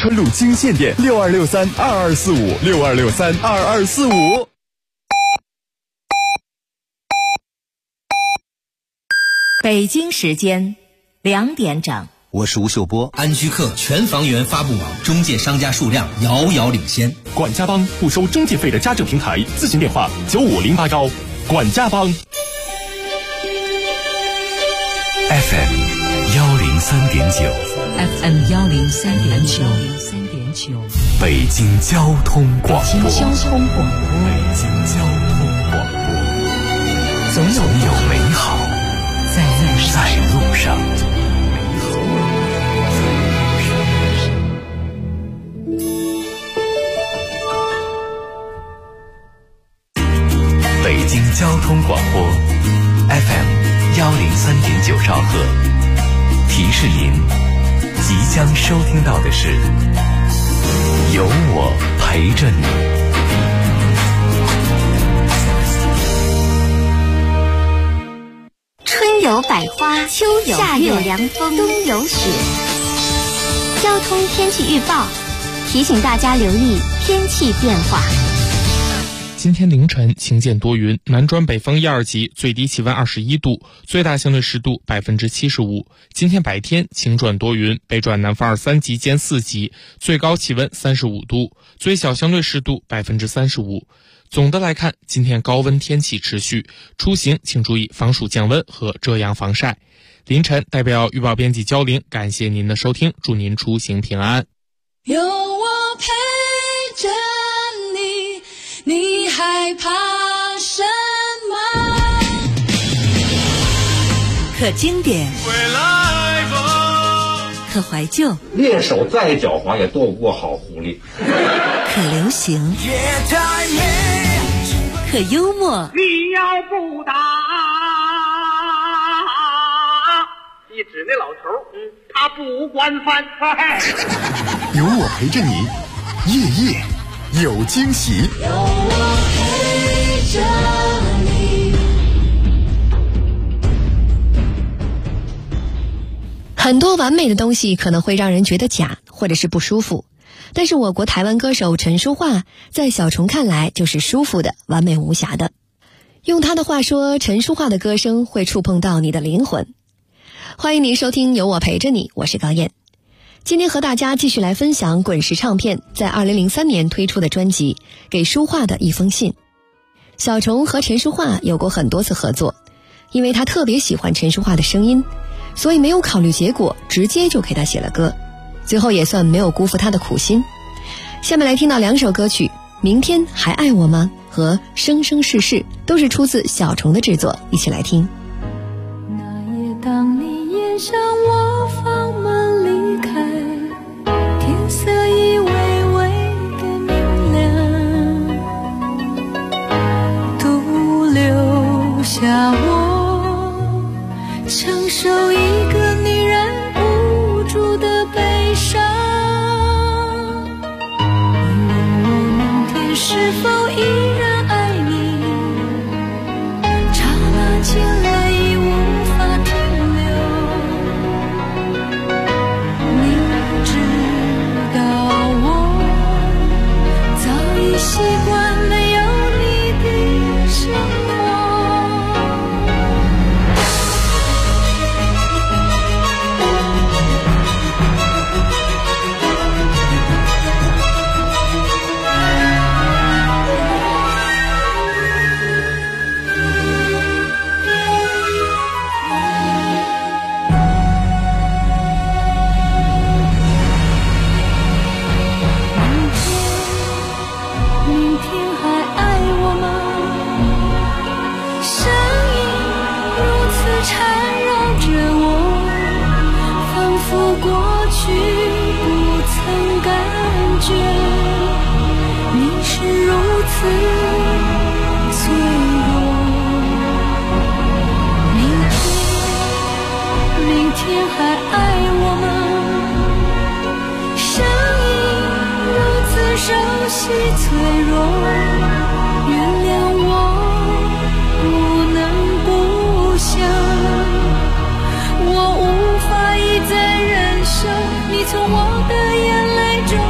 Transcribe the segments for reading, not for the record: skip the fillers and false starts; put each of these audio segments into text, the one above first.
春路京县店，62632245，62632245。 北京时间2点整。 我是吴秀波。安居客全房源发布网中介商家数量遥遥领先。 管家帮不收中介费的家政平台，咨询电话95081。管家帮。 FM 103.9 FM 103.9， 北京交通广播。 北京交通广播。总有美好在路上。北京交通广播 FM 103.9兆赫，提示您即将收听到的是有我陪着你。 春有百花，秋有夏有凉风，冬有雪。交通天气预报提醒大家留意天气变化。 今天凌晨晴间多云，南转北风1、2级，最低气温21度，最大相对湿度75%。今天白天晴转多云，北转南风2、3级兼4级，最高气温35度，最小相对湿度35%。总的来看，今天高温天气持续，出行请注意防暑降温和遮阳防晒。凌晨代表预报编辑焦玲，感谢您的收听，祝您出行平安。 有我陪着你，你害怕什么？ 可经典，可怀旧， 猎手再狡猾也斗不过好狐狸。 可流行，可幽默。 你要不打，一指那老头，他不管饭菜。 有我陪着你，夜夜有惊喜。 有我陪着你。 很多完美的东西可能会让人觉得假，或者是不舒服。但是我国台湾歌手陈淑桦在小虫看来就是舒服的，完美无瑕的。用他的话说，陈淑桦的歌声会触碰到你的灵魂。欢迎您收听有我陪着你，我是高燕。今天和大家继续来分享滚石唱片在2003年推出的专辑《给淑桦的一封信》。小虫和陈淑桦有过很多次合作，因为他特别喜欢陈淑桦的声音，所以没有考虑结果，直接就给他写了歌，最后也算没有辜负他的苦心。下面来听到2首歌曲，明天还爱我吗和生生世世，都是出自小虫的制作，一起来听。 那夜当你沿上我房门离开，天色已微微的明亮，独留下我承受一个女人无助的悲伤。你问我明天是否依然爱你，刹那间泪已无法停留。明知道我早已习惯没有你的生活。从我的眼泪中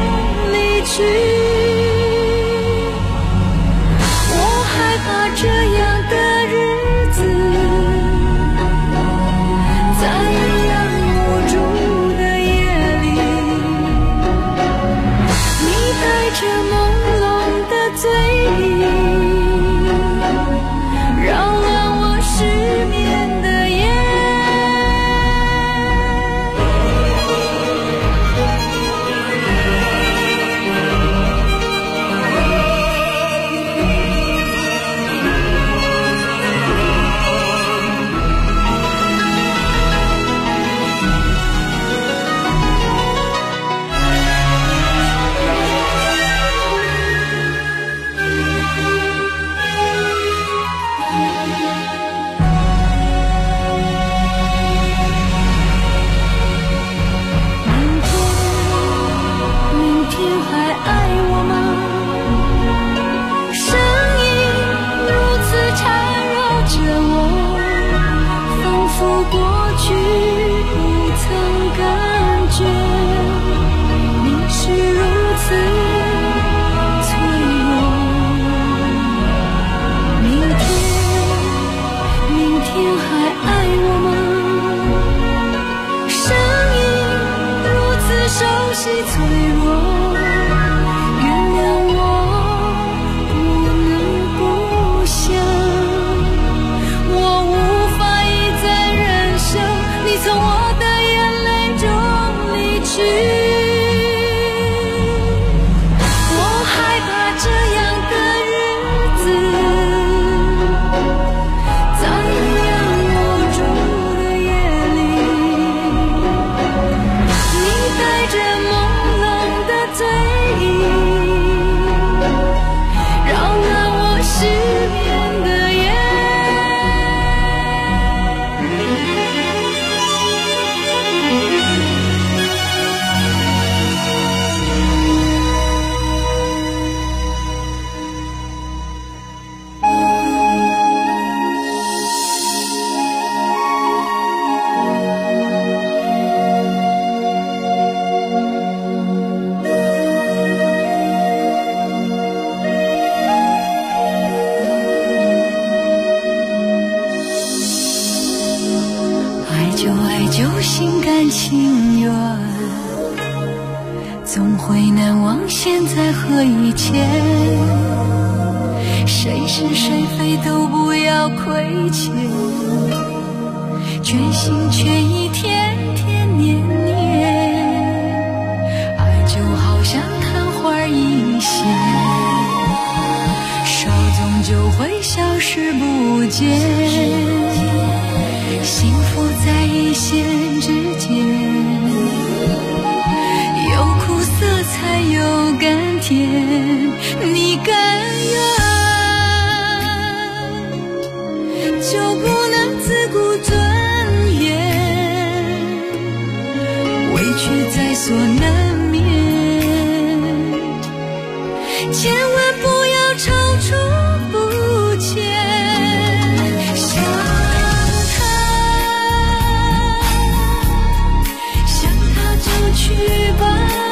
弱，原谅我不能不想，我无法一再忍受你从我的眼泪中离去。我害怕这样的日子在阴阳无助的夜里，你带着朦胧的醉意，扰乱我失眠的夜。爱就心甘情愿，总会难忘现在和以前，谁是谁非都不要亏欠，全心全意天天年年，爱就好像昙花一现，稍纵就会消失不见，幸福在一线之间，有苦涩才有甘甜，你甘愿就不能自顾尊严，委屈在所难免，千万不要踌躇不前，去吧，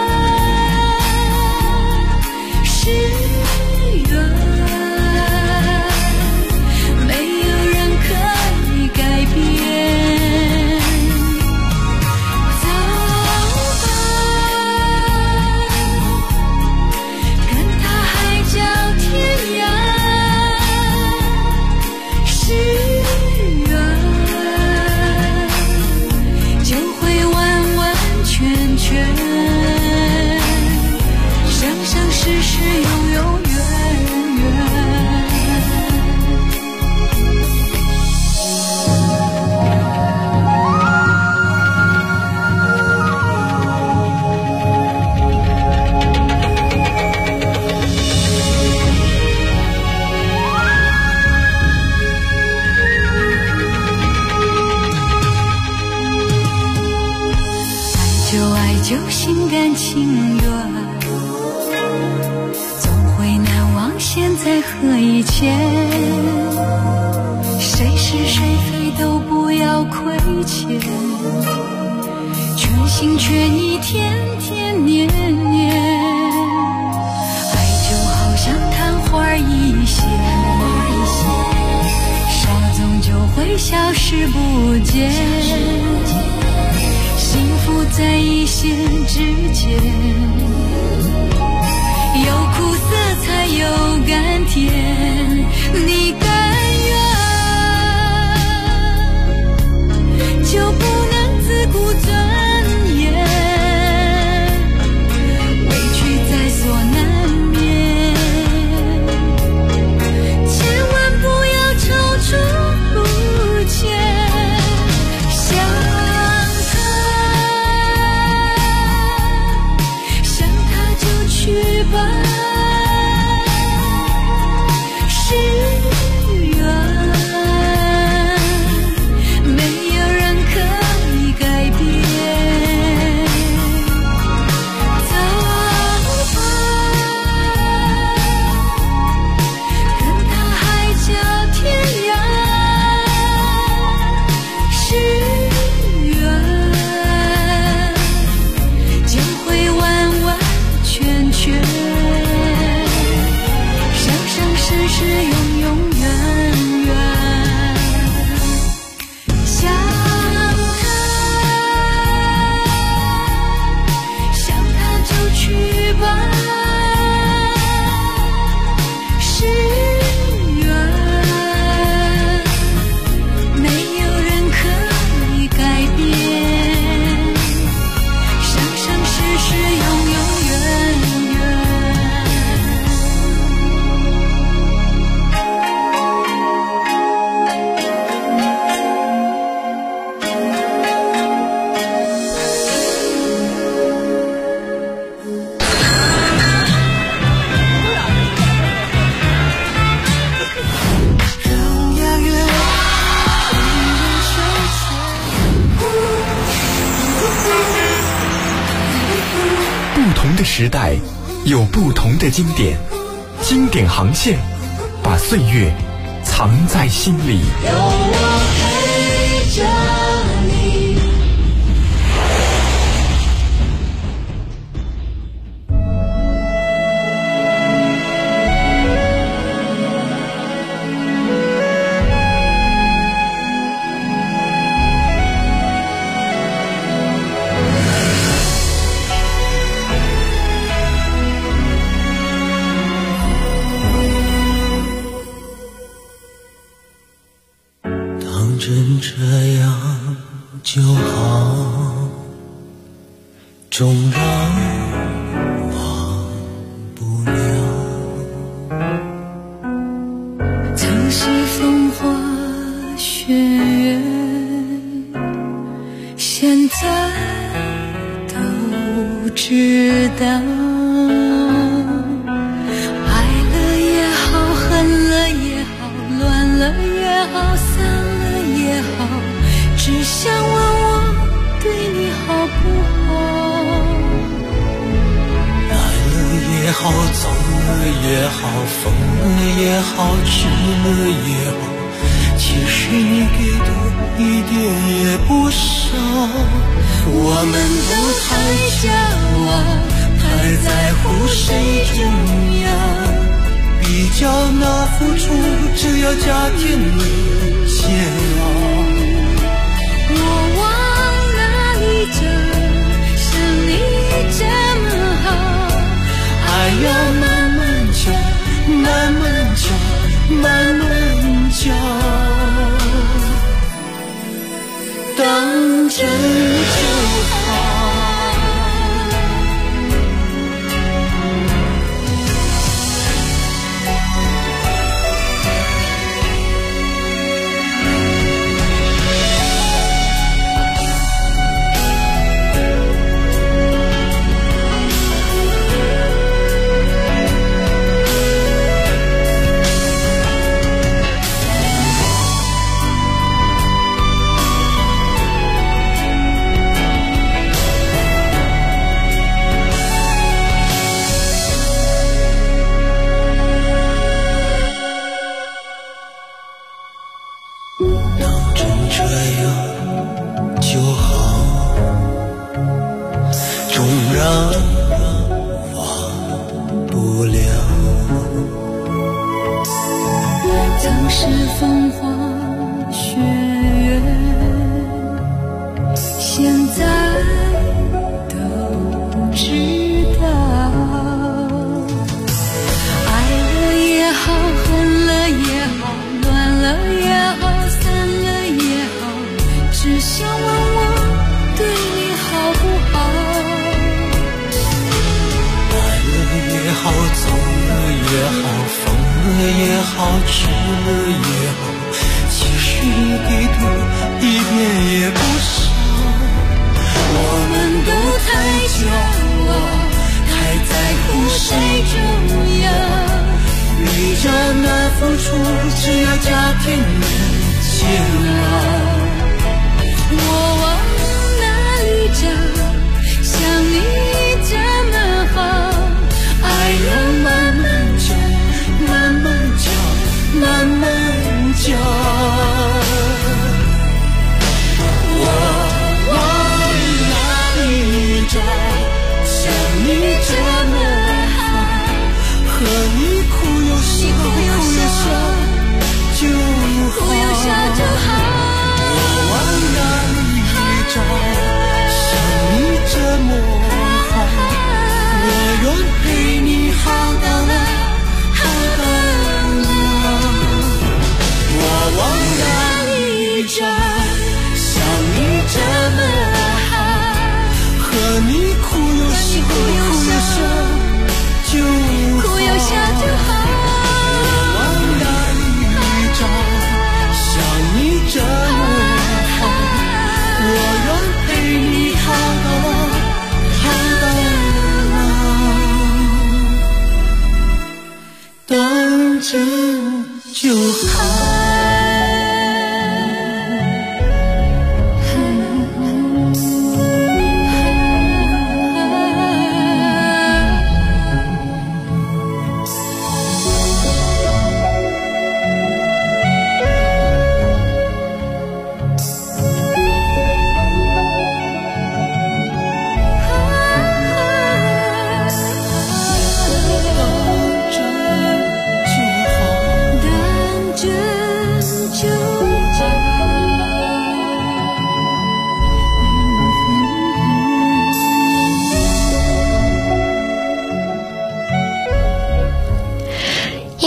是缘，没有人可以改变。走吧，跟他海角天涯，是缘，就会完完全全，生生世世永永远远。爱就心甘情愿，总会难忘现在和以前，谁是谁非都不要亏欠，全心全意天天年年，爱就好像昙花一现，稍纵就会消失不见，幸福在一线之间，有苦涩才有甘甜，你甘愿就不能自顾尊严，委屈在所难免，千万不要踌躇不前， 同的时代，有不同的经典，经典航线，把岁月藏在心里。 有我陪着你。 真这样就好，纵然忘不了。 曾是风花雪月，现在都知道。爱了也好，恨了也好，乱了也好，散了也好，只想问我对你好不好。 来了也好，走了也好，疯了也好，吃了也好，其实你给的一点也不少。 我们都太骄傲，太在乎谁重要， 比较那付出只要加添了煎熬。 我往哪里找，像你这么好。 爱要慢慢教，慢慢教，慢慢教，当真就好。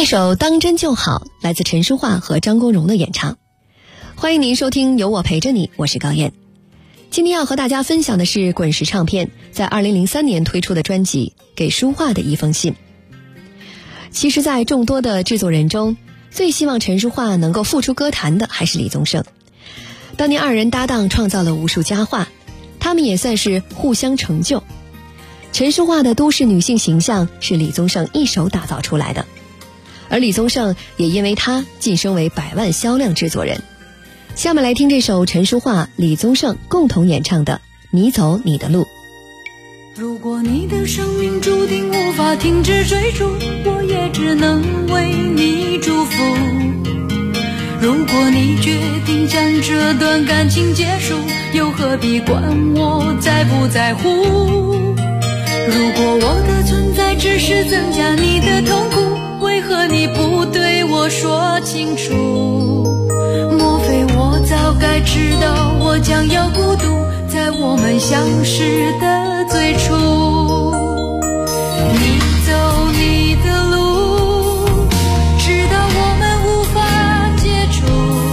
一首当真就好，来自陈淑桦和张国荣的演唱。欢迎您收听有我陪着你，我是高燕。今天要和大家分享的是滚石唱片在2003年推出的专辑《给淑桦的一封信》。其实在众多的制作人中，最希望陈淑桦能够复出歌坛的还是李宗盛。当年二人搭档创造了无数佳话，他们也算是互相成就。陈淑桦的都市女性形象是李宗盛一手打造出来的，而李宗盛也因为他晋升为100万销量制作人。下面来听这首陈淑桦、李宗盛共同演唱的《你走你的路》。 如果你的生命注定无法停止追逐，我也只能为你祝福。如果你决定将这段感情结束，又何必管我在不在乎？如果我的存在只是增加你的痛苦，为何你不对我说清楚？莫非我早该知道我将要孤独，在我们相识的最初。你走你的路，直到我们无法接触。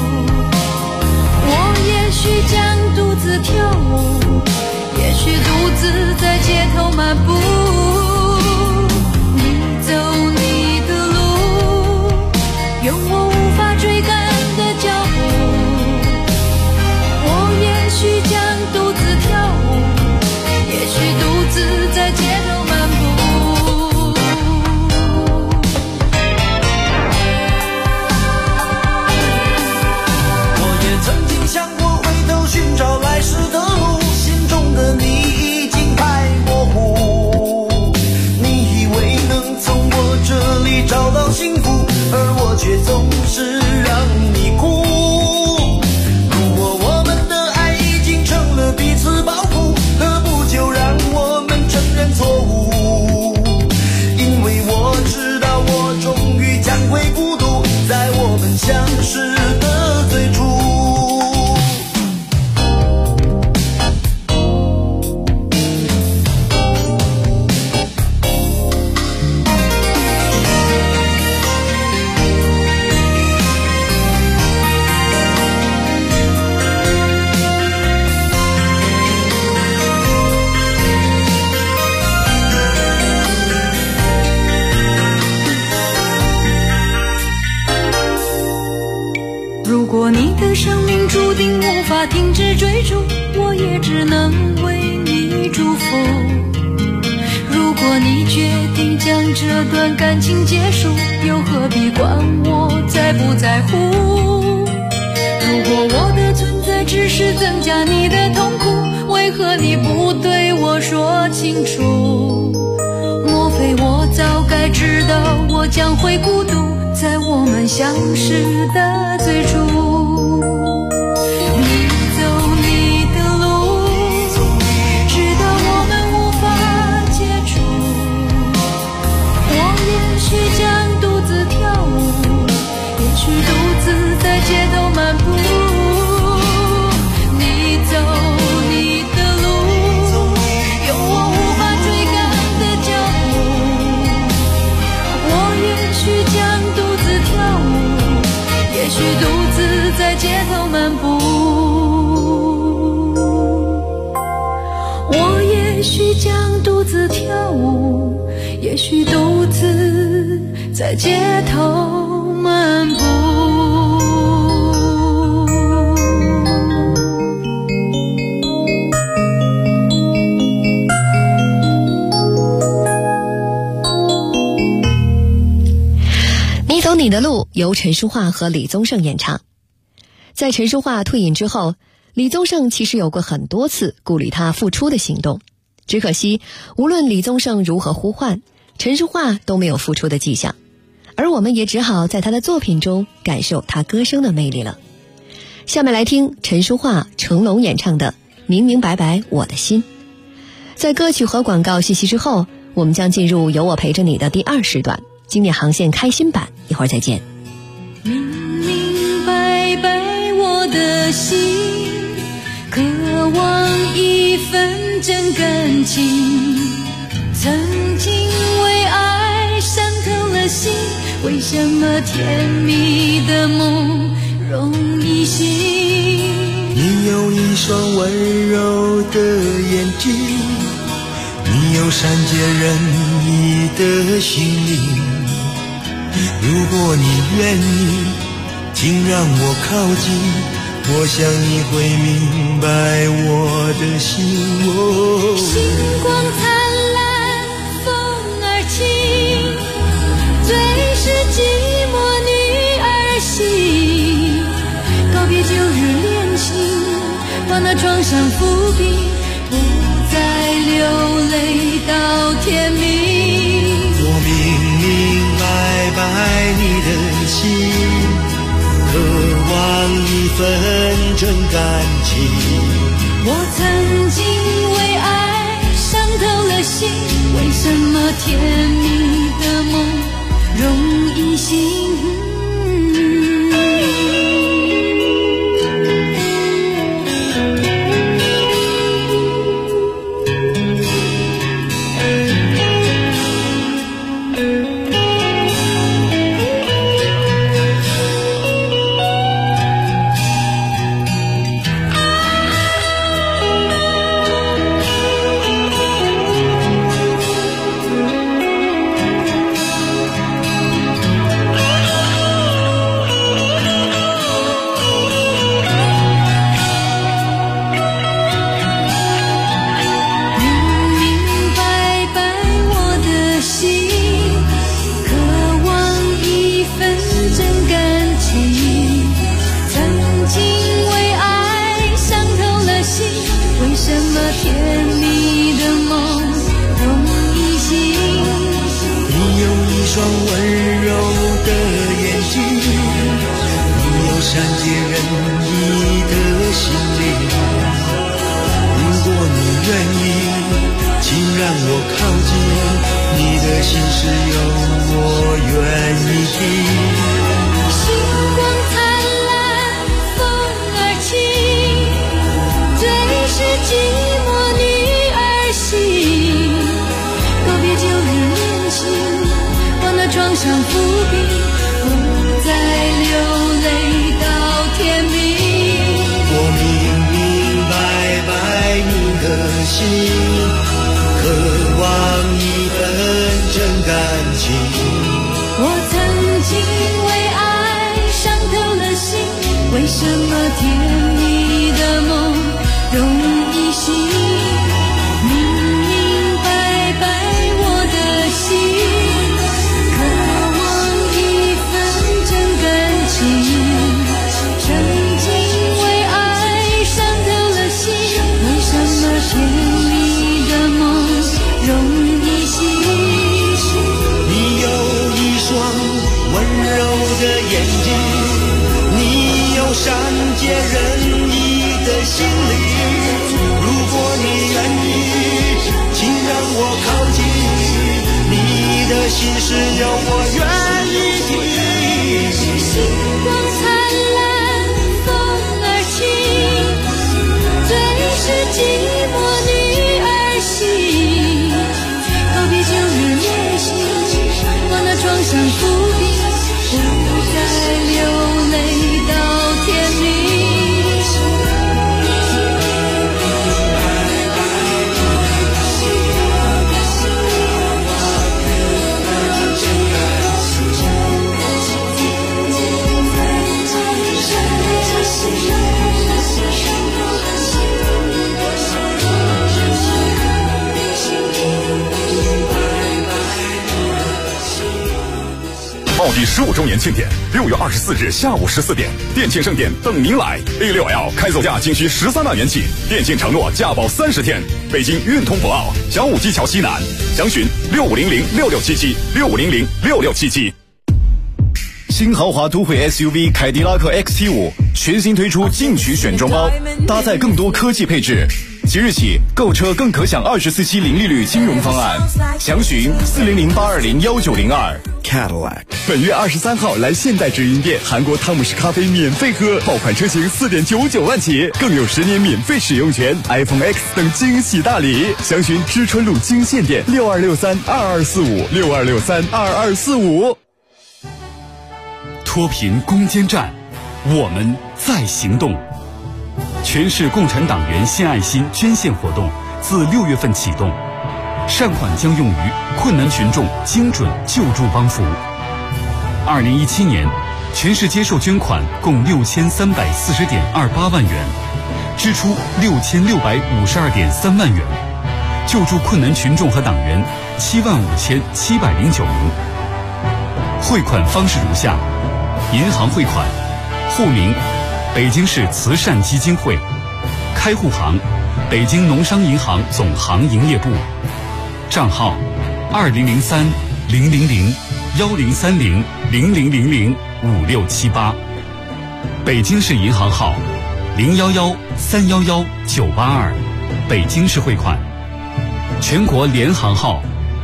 我也许将独自跳舞，也许独自在街头漫步。你走你的路，用我无法追赶的脚步。我也许将独自跳舞，也许独自在街头漫步。 我也曾经想过回头寻找来时的路，心中的你已经太模糊。你以为能从我这里找到幸福，而我却总是让你哭。如果我们的爱已经成了彼此包袱，何不就让我们承认错误？因为我知道我终于将会孤独，在我们相识的最初。 如果你的生命注定无法停止追逐，我也只能为你祝福。如果你决定将这段感情结束，又何必管我在不在乎？如果我的存在只是增加你的痛苦，为何你不对我说清楚？莫非我早该知道我将会孤独，在我们相识的最初。你走你的路，直到我们无法接触。我也许将独自跳舞，也许独自在街头漫步。你走你的路，有我无法追赶的脚步。我也许将独自跳舞，也许独自在街头漫步。我也许将独自跳舞，也许独自在街头漫步。 你走你的路由陈淑桦和李宗盛演唱。在陈淑桦退隐之后，李宗盛其实有过很多次鼓励他复出的行动，只可惜无论李宗盛如何呼唤，陈淑桦都没有复出的迹象，而我们也只好在他的作品中感受他歌声的魅力了。下面来听陈淑桦、成龙演唱的《明明白白我的心》。在歌曲和广告信息之后，我们将进入有我陪着你的第2时段，经典航线开心版，一会儿再见。 明明白白我的心，渴望一份真感情，曾经为爱伤透了心，为什么甜蜜的梦容易醒？ 你有一双温柔的眼睛，你有善解人意的心灵。如果你愿意，请让我靠近，我想你会明白我的心。 星光灿烂，风儿轻，最是寂寞女儿心。告别旧日恋情，把那创伤抚平，不再流泪到天明。 我明明白白你的心，渴望一份真感情。 我曾经为爱伤透了心，为什么甜蜜的梦容易醒？ 第15周年庆典，6月24日下午14点，电庆盛典等您来。A6L 开走价仅需13万元起，电庆承诺价保30天。北京运通博奥小武基桥西南，详询6500667765006677。 新豪华都会 SUV 凯迪拉克 XT5全新推出进取选装包，搭载更多科技配置。即日起购车更可享24期零利率金融方案，详询40082019002。 Cadillac 本月23号来现代直营店，韩国汤姆士咖啡免费喝，爆款车型4.99万起，更有10年免费使用权， iPhone X 等惊喜大礼。详询知春路京县店6263224562632245。 脱贫攻坚战，我们在行动。全市共产党员献爱心捐献活动自6月份启动，善款将用于困难群众精准救助帮扶。2017年，全市接受捐款共6340.28万元，支出6652.3万元，救助困难群众和党员75709名。汇款方式如下：银行汇款，户名北京市慈善基金会，开户行北京农商银行总行营业部，账号2030-1030-1030-00005678，北京市银行号011-311-982，北京市汇款，全国联行号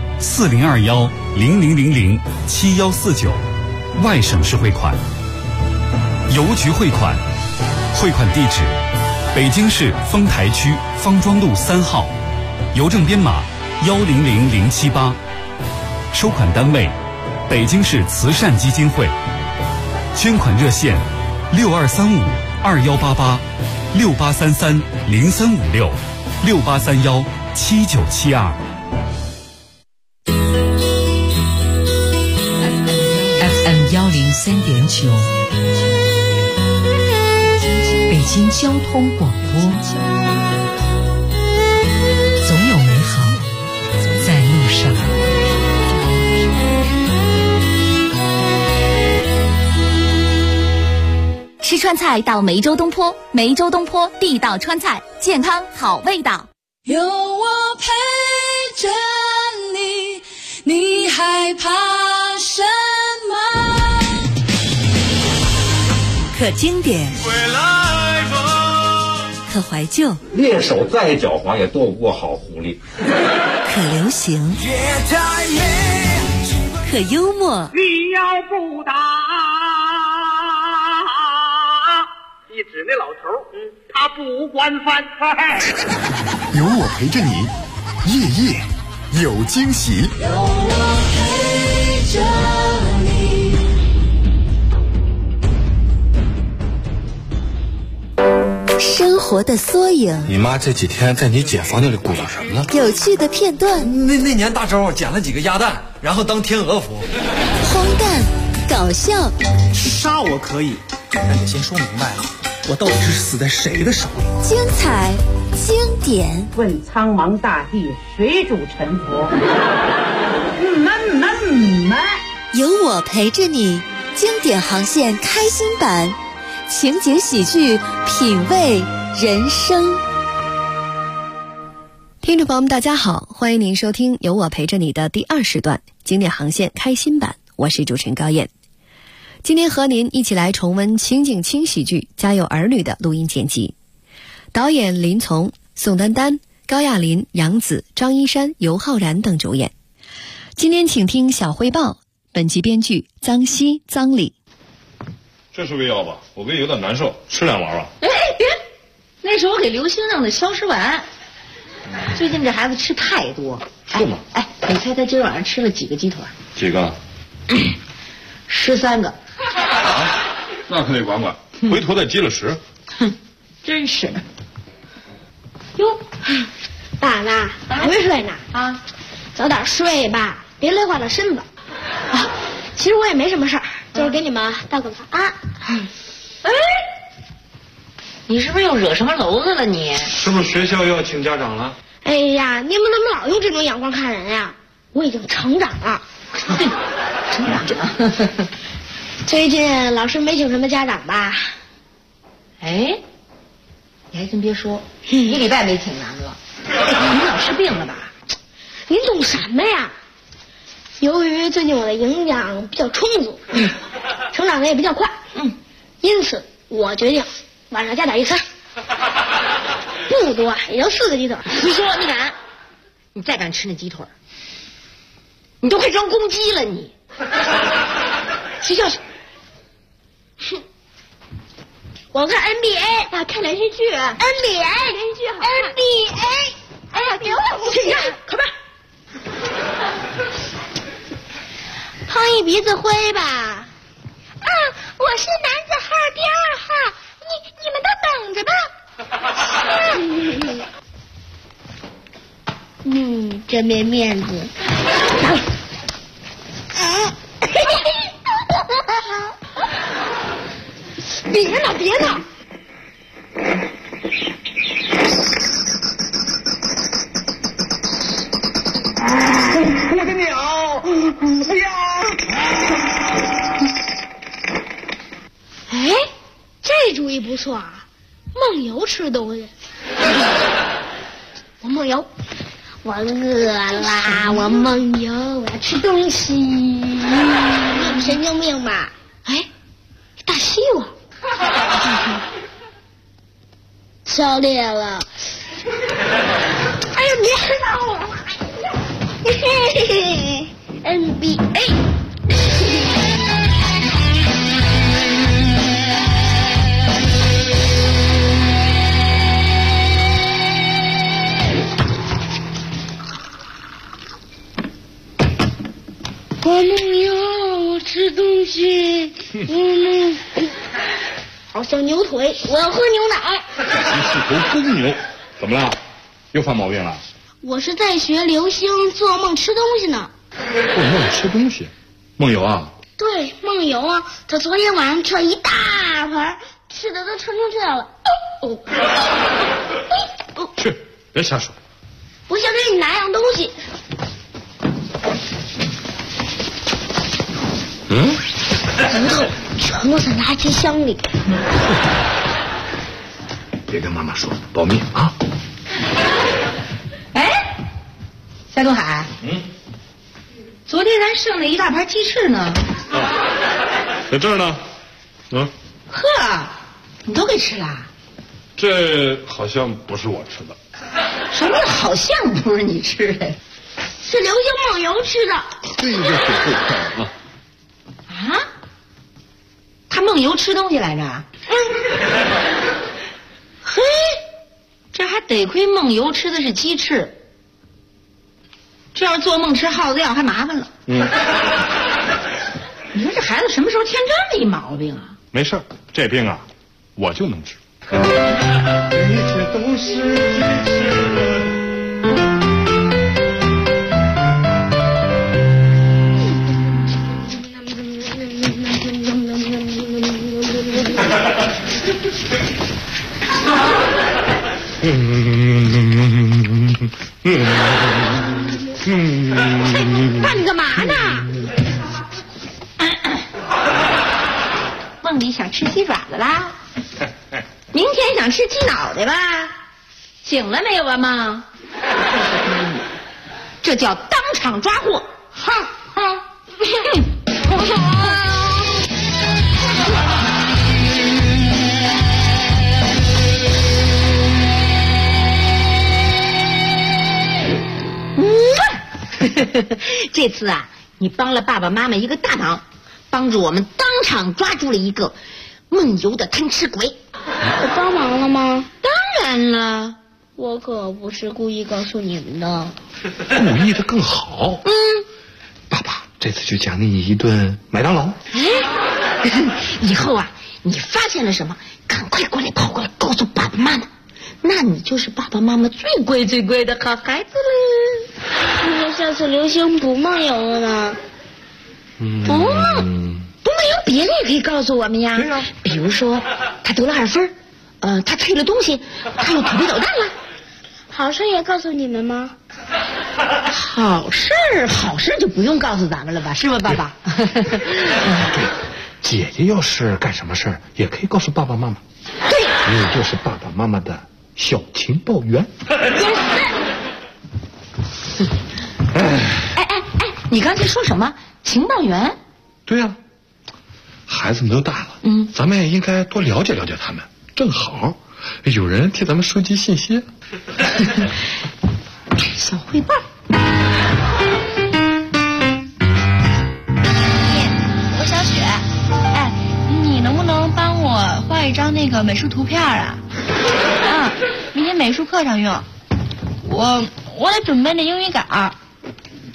4021-0000-7149，外省市汇款。邮局汇款，汇款地址北京市丰台区方庄路3号，邮政编码100078，收款单位北京市慈善基金会，捐款热线6235-2888-6833-0356-6831-7972。 FM 103.9，北京交通广播，总有美好在路上。 吃川菜到梅州东坡，梅州东坡地道川菜，健康好味道。 有我陪着你，你害怕什么？ 可经典，可怀旧， 猎手再狡猾也斗不过好狐狸。 可流行，可幽默。 你要不打，一指那老头，他不惯犯。 有我陪着你，夜夜有惊喜。 有我陪着你。 生活的缩影。 你妈这几天在你姐房间里鼓捣什么呢？ 有趣的片段。 那年大周捡了几个鸭蛋，然后当天鹅服。 荒诞，搞笑。 杀我可以，但得先说明白了，我到底是死在谁的手里？ 精彩，经典。 问苍茫大地，谁主沉浮？ 有我陪着你，经典航线开心版。情景喜剧，品味人生。 听众朋友们大家好，欢迎您收听有我陪着你的第2时段经典航线开心版，我是主持人高燕。今天和您一起来重温情景轻喜剧《家有儿女》的录音剪辑，导演林从、宋丹丹、高亚麟、杨紫、张一山、尤浩然等主演。今天请听小汇报，本集编剧臧希、臧礼。 这是胃药吧？我胃有点难受，吃2丸吧。 哎，别，那是我给刘星让的消食丸。最近这孩子吃太多。 是吗？ 哎，你猜他今晚上吃了几个鸡腿？ 几个 ？13个。 啊，那可得管管，回头再积了10。 哼，真是。 哟，爸妈还没睡呢啊，早点睡吧，别累坏了身子。啊，其实我也没什么事儿。就是给你们道个早安。 哎，你是不是又惹什么娄子了你？ 是不是学校要请家长了？ 哎呀，你们怎么老用这种眼光看人呀？我已经成长了。 成长。 最近老师没请什么家长吧？ 哎，你还真别说，1礼拜没请咱们了。你老师病了吧？ 您懂什么呀？由于最近我的营养比较充足，成长的也比较快，因此我决定晚上加点一餐，不多，也就4个鸡腿。 你说你敢？你再敢吃那鸡腿，你都快装公鸡了你！ 去教训。哼，我看 NBA 啊，看连续剧 NBA 连续剧好看 NBA。哎呀，别忘了这样，快办。碰一鼻子灰吧！啊， 是男子号第2号，你们都等着吧。真没面子。别闹，别闹。 我的鸟！哎呀！ 哎，这主意不错啊！梦游吃东西。我梦游，我饿啦，我梦游，我要吃东西。你神经病吧？哎，大西瓜，敲裂了。哎呀，别闹我！嘿嘿嘿 NBA。我梦游，我吃东西，好像牛腿，我要喝牛奶。 鸡头公牛，怎么了？又犯毛病了？ 我是在学流星做梦吃东西呢。 做梦吃东西？梦游啊？ 对，梦游啊！他昨天晚上吃了一大盘，吃的都撑成这样了。 去，别瞎说。 我想给你拿样东西。骨头全都在垃圾箱里。 别跟妈妈说，保密啊！ 哎，夏东海，昨天咱剩了一大盘鸡翅呢。 在这儿呢。 呵，你都给吃了？ 这好像不是我吃的。 什么好像不是你吃的？ 是流星梦游吃的。 这个可够快啊！ 啊？他梦游吃东西来着？嘿，这还得亏梦游吃的是鸡翅，这要是做梦吃耗子药还麻烦了。你说这孩子什么时候添这么一毛病啊？ 没事，这病啊，我就能治。 一切都是机器人。 那你干嘛呢？梦里想吃鸡爪子啦，明天想吃鸡脑袋吧？醒了没有啊梦？这叫当场抓获！哈哈！这次啊，你帮了爸爸妈妈一个大忙，帮助我们当场抓住了一个梦游的贪吃鬼。 我帮忙了吗？ 当然了， 我可不是故意告诉你们的。 故意的更好。爸爸这次就奖励你一顿麦当劳。 以后啊，你发现了什么，赶快跑过来告诉爸爸妈妈，那你就是爸爸妈妈最乖最乖的好孩子了。 那下次流星不梦游了呢？ 不梦游，别人也可以告诉我们呀。对呀，比如说他得了2分，他退了东西，他又土地捣蛋了。 好事也告诉你们吗？ 好事就不用告诉咱们了吧，是吧，爸爸？ 对，姐姐要是干什么事儿，也可以告诉爸爸妈妈。 对， 你就是爸爸妈妈的小情报员。 哎，你刚才说什么？情报员？ 对呀，孩子们都大了，咱们也应该多了解了解他们，正好有人替咱们收集信息。 小汇报。 我小雪，哎，你能不能帮我画一张那个美术图片啊？明天美术课上用。我得准备那英语稿。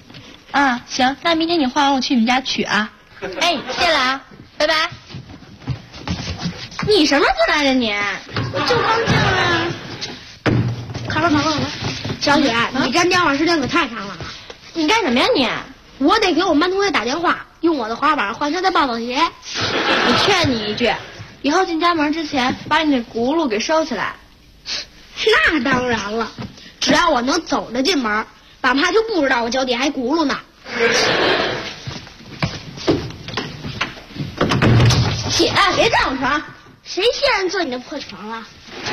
行，那明天你画完我去你们家取啊。哎，谢了啊，拜拜。 你什么时候来的你？我就刚进来。考了。小雪，你占电话时间可太长了。 你干什么呀你？ 我得给我们班同学打电话，用我的滑板换他的棒棒鞋。 我劝你一句，以后进家门之前把你那轱辘给收起来。 那当然了，只要我能走着进门，爸妈就不知道我脚底还轱辘呢。姐，别占我床，谁先人坐你的破床了？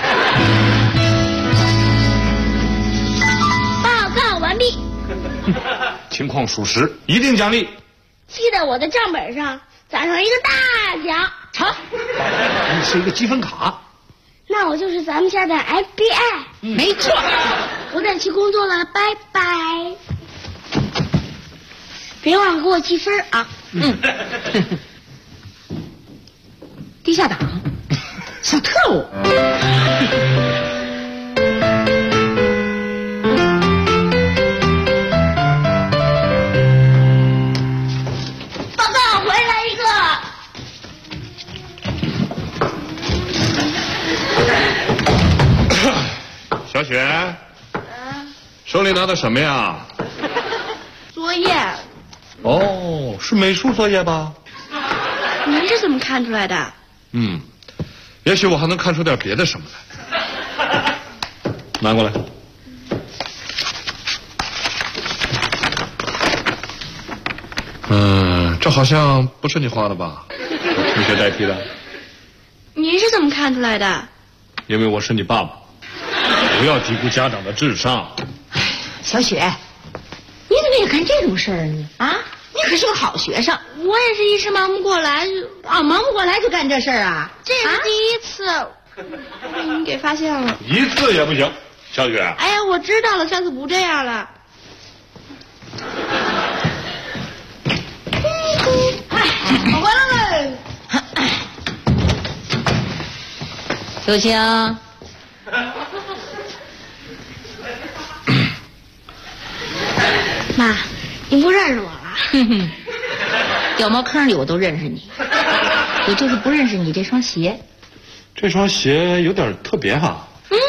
报告完毕。 情况属实，一定奖励。 记得我的账本上攒上一个大奖。 成，你是一个积分卡。 那我就是咱们家的 FBI。 没错。 我得去工作了，拜拜。别忘了给我积分啊。 地下党，小特务。 报告，回来一个。 小雪，手里拿的什么呀？ 作业。 哦，是美术作业吧？ 你是怎么看出来的？ 也许我还能看出点别的什么来。拿过来。这好像不是你画的吧？我同学代替的。 你是怎么看出来的？ 因为我是你爸爸。不要低估家长的智商。 小雪，你怎么也干这种事儿呢？啊，你可是个好学生。 我也是一时忙不过来， 忙不过来就干这事儿啊？ 这是第一次，被你给发现了。 一次也不行，小雪。 哎呀，我知道了，下次不这样了。 我回来了。秋青。 妈，你不认识我了？ 掉茅坑里我都认识你，我就是不认识你这双鞋。 这双鞋有点特别哈。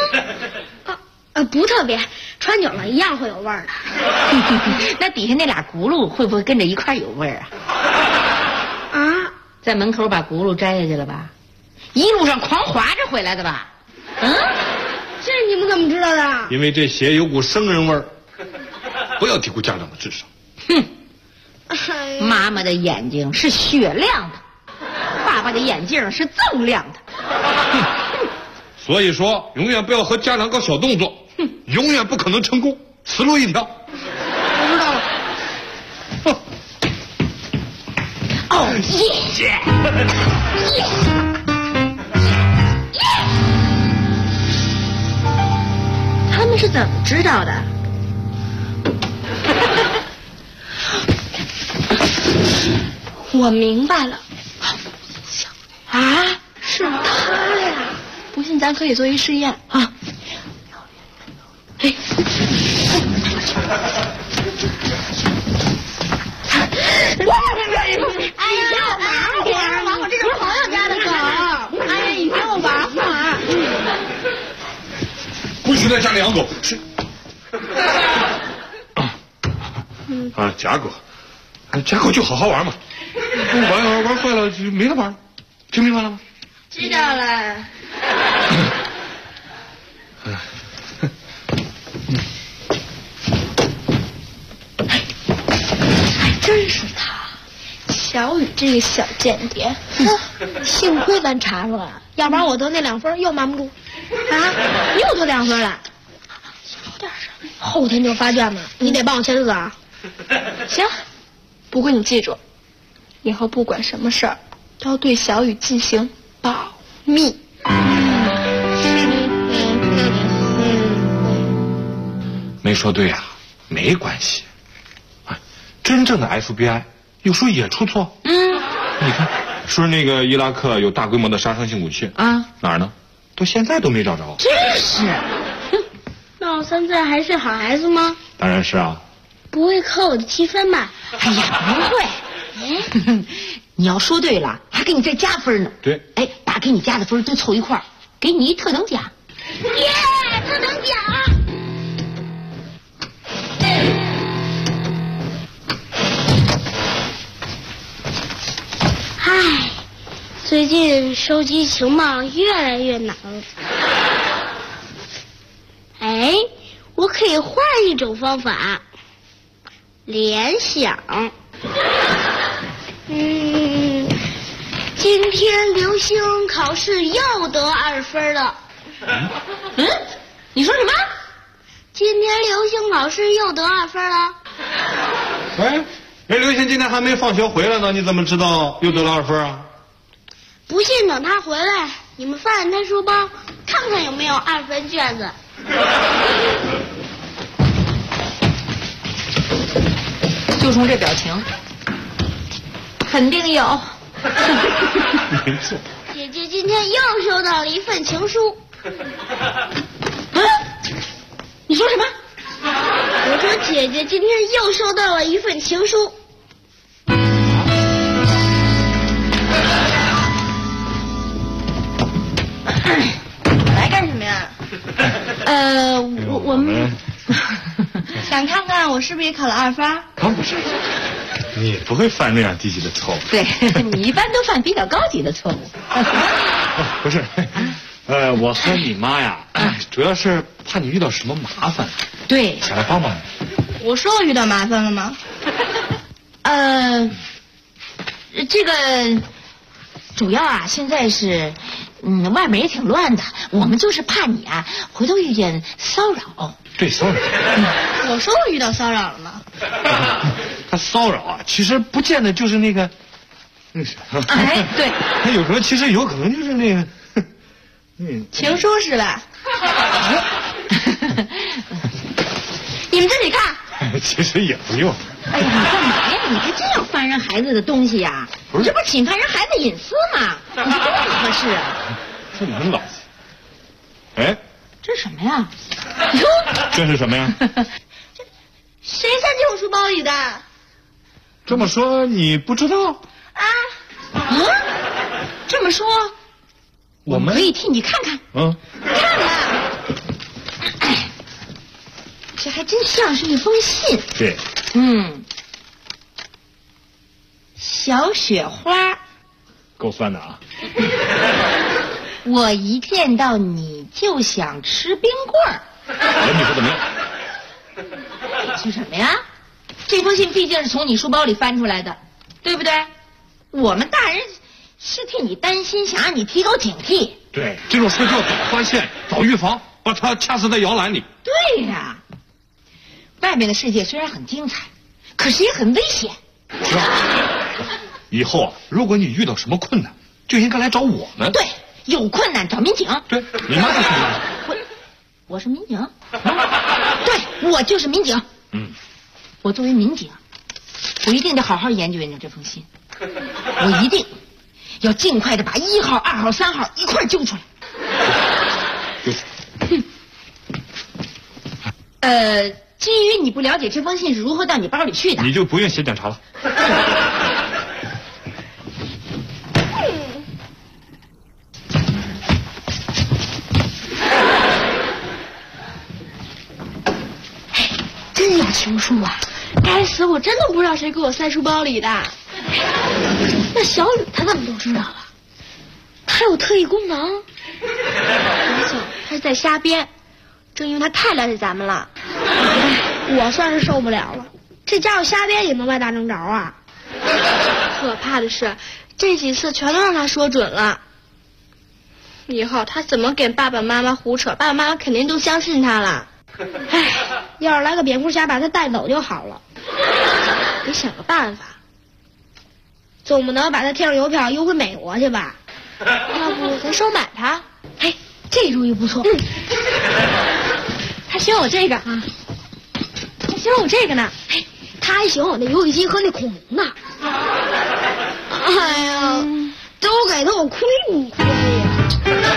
不特别，穿久了一样会有味儿的。 那底下那俩轱辘会不会跟着一块有味儿啊？在门口把轱辘摘下去了吧？一路上狂滑着回来的吧？ 这你们怎么知道的？ 因为这鞋有股生人味儿。不要低估家长的智商。 妈妈的眼睛是雪亮的，爸爸的眼镜是锃亮的。 所以说，永远不要和家长搞小动作，永远不可能成功，死路一条。 我知道了。 哦耶！ 他们是怎么知道的？我明白了。啊，是他呀！不信咱可以做一试验啊。哎， 哎呀，玩会儿，玩我这是朋友家的狗。哎呀，你跟我玩会儿。 不许在家里养狗。是。假狗就好好玩嘛，玩坏了就没得玩，听明白了吗？ 知道了。还真是他，小雨这个小间谍。 幸亏咱查出来了，要不然我得那2分又瞒不住。又得2分了。有点什么？后天就发卷子，你得帮我签字啊。 行。不过你记住，以后不管什么事儿，都要对小雨进行保密。 没说对啊，没关系。真正的 FBI 有时候也出错。你看，说那个伊拉克有大规模的杀伤性武器啊，哪儿呢？到现在都没找着。 真是。 那我现在还是好孩子吗？ 当然是啊。 不会扣我的积分吧？ 哎呀，不会。你要说对了，还给你再加分呢。 对。 哎， 打给你加的分都凑一块儿，给你一特等奖。 耶，特等奖！唉，最近收集情报越来越难了。哎，我可以换一种方法，联想。今天流星考试又得2分了。 你说什么？ 今天流星考试又得2分了。 哎，人刘星今天还没放学回来呢，你怎么知道又得了2分啊？ 不信等他回来，你们翻翻他书包，看看有没有2分卷子。 就冲这表情，肯定有。 没错。 姐姐今天又收到了一份情书。 你说什么？ 我说姐姐今天又收到了一份情书。 来干什么呀？ 我们想看看我是不是也考了2分？ 可不是，你不会犯那样低级的错误。 对，你一般都犯比较高级的错误。 不是，我和你妈呀，主要是怕你遇到什么麻烦， 对， 想来帮帮你。 我说我遇到麻烦了吗？ 这个主要啊，现在是外面也挺乱的，我们就是怕你啊，回头遇见骚扰。 对，骚扰。 我说我遇到骚扰了吗？ 他骚扰啊，其实不见得就是那个， 哎，对， 他有时候其实有可能就是那个， 情书是吧？你们自己看。 其实也不用。 哎呀，你干嘛呀？你还真要翻人孩子的东西呀？你这不是侵犯人孩子隐私吗？你这多不合适啊！ 说你很老实。哎， 这是什么呀？ 这是什么呀？ 谁塞进我书包里的？ 这么说你不知道？ 这么说，我们可以替你看看。看看。这还真像是一封信。 对。 小雪花。 够酸的啊。 我一见到你就想吃冰棍儿。 你说怎么样？ 是什么呀？这封信毕竟是从你书包里翻出来的，对不对？我们大人是替你担心，想让你提高警惕。 对，这种事就要早发现、早预防，把他掐死在摇篮里。 对呀。外面的世界虽然很精彩，可是也很危险。 是啊。以后啊，如果你遇到什么困难，就应该来找我们。 对，有困难找民警。 对，你妈就是民警。 我是民警。对，我就是民警。我作为民警，我一定得好好研究研究这封信。我一定要尽快的把1号、2号、3号一块揪出来。基于你不了解这封信是如何到你包里去的， 你就不用写检查了。 真有情书啊！该死，我真的不知道谁给我塞书包里的。那小雨他怎么都知道了？他有特异功能。没错，他是在瞎编。正因为他太了解咱们了，我算是受不了了。这家伙瞎编也能外大正着啊！可怕的是，这几次全都让他说准了。以后他怎么给爸爸妈妈胡扯，爸爸妈妈肯定都相信他了。唉，要是来个蝙蝠侠把他带走就好了。得想个办法，总不能把他贴上邮票邮回美国去吧？要不咱收买他？哎，这主意不错。他喜欢我这个啊，他喜欢我这个呢。哎，他还喜欢我那游戏机和那恐龙呢。哎呀，都给他，我亏不亏呀？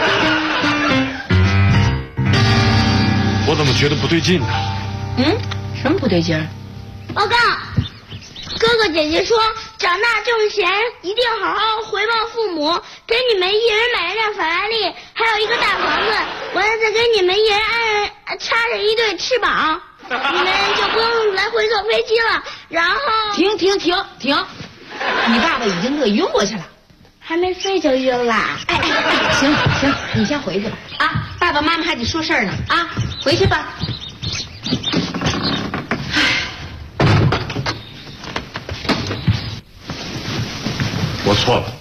我怎么觉得不对劲呢？ 什么不对劲儿？ 报告，哥哥姐姐说长大挣钱，一定好好回报父母，给你们一人买一辆法拉利，还有一个大房子。我要再给你们一人插上一对翅膀，你们就不用来回坐飞机了。然后停！你爸爸已经乐晕过去了， 还没睡就晕了。 哎，行，你先回去吧。啊，爸爸妈妈还得说事儿呢。啊，回去吧。 我错了。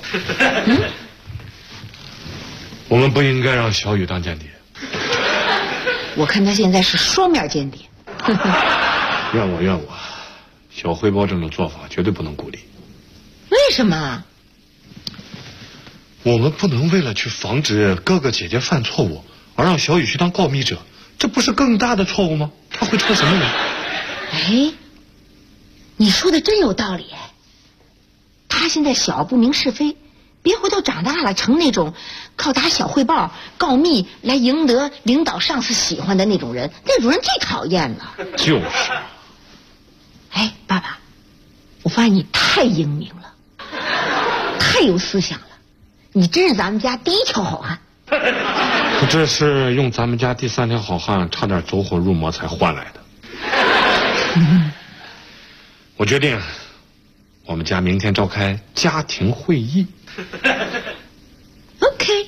我们不应该让小雨当间谍。 我看他现在是双面间谍。 怨我，小汇报这种做法绝对不能鼓励。 为什么？ 我们不能为了去防止哥哥姐姐犯错误，而让小雨去当告密者，这不是更大的错误吗？他会错什么呢？ 哎，你说的真有道理。他现在小不明是非，别回头长大了成那种靠打小汇报告密来赢得领导上司喜欢的那种人，那种人最讨厌了。 就是。 哎，爸爸，我发现你太英明了，太有思想了，你真是咱们家第一条好汉。 可这是用咱们家第3条好汉差点走火入魔才换来的。我决定我们家明天召开家庭会议。 OK。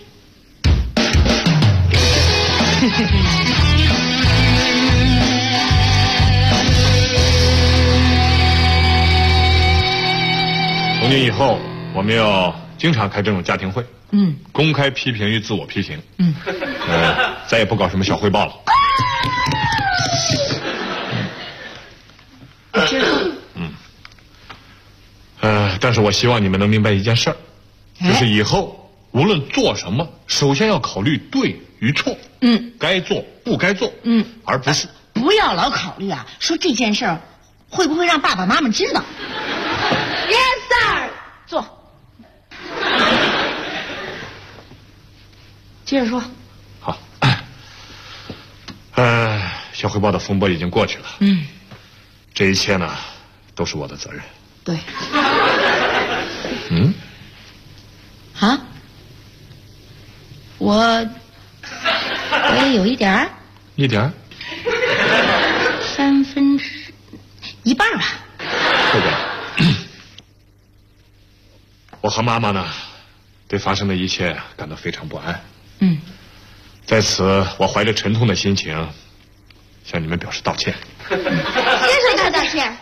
从今以后，我们要经常开这种家庭会。公开批评与自我批评。再也不搞什么小汇报了。但是我希望你们能明白一件事儿，就是以后无论做什么，首先要考虑对与错，该做不该做，而不是不要老考虑啊，说这件事儿会不会让爸爸妈妈知道。Yes sir， 坐。接着说。 好。小汇报的风波已经过去了。这一切呢，都是我的责任。 对。我也有一点儿。 一点儿 ？1/3吧。 对的。我和妈妈呢，对发生的一切感到非常不安。在此，我怀着沉痛的心情，向你们表示道歉。 接受他道歉。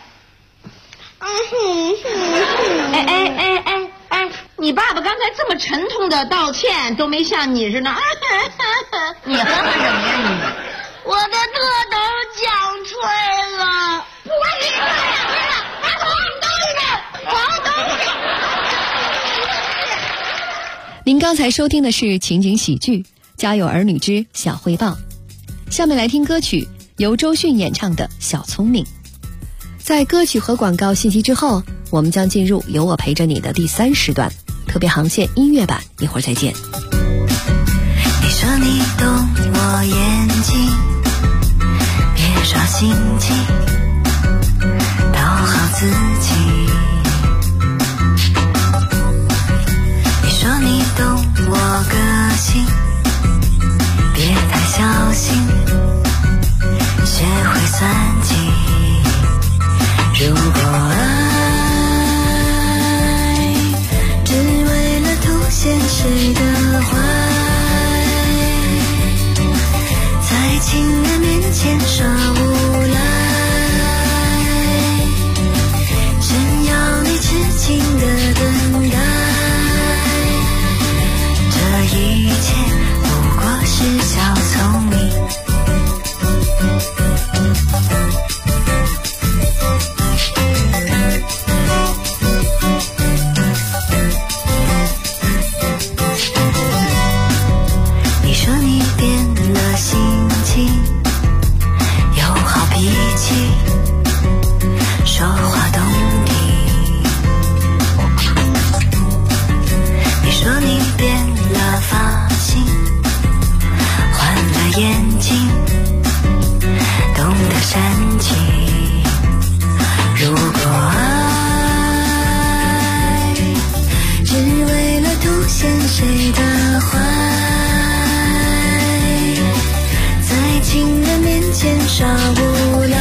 哎，你爸爸刚才这么沉痛的道歉，都没像你似的。你呵呵什么呀你？ 我的特头讲吹了。 不管你说2天了，把头东西。 您刚才收听的是情景喜剧《家有儿女之小汇报》，下面来听歌曲，由周迅演唱的《小聪明》。在歌曲和广告信息之后，我们将进入有我陪着你的第3时段，特别航线音乐版，一会儿再见。 你说你懂我眼睛，别耍心机，讨好自己。你说你懂我个性，别太小心，学会算计。如果爱只为了凸显谁的坏，在情人面前耍无赖，真耍无赖，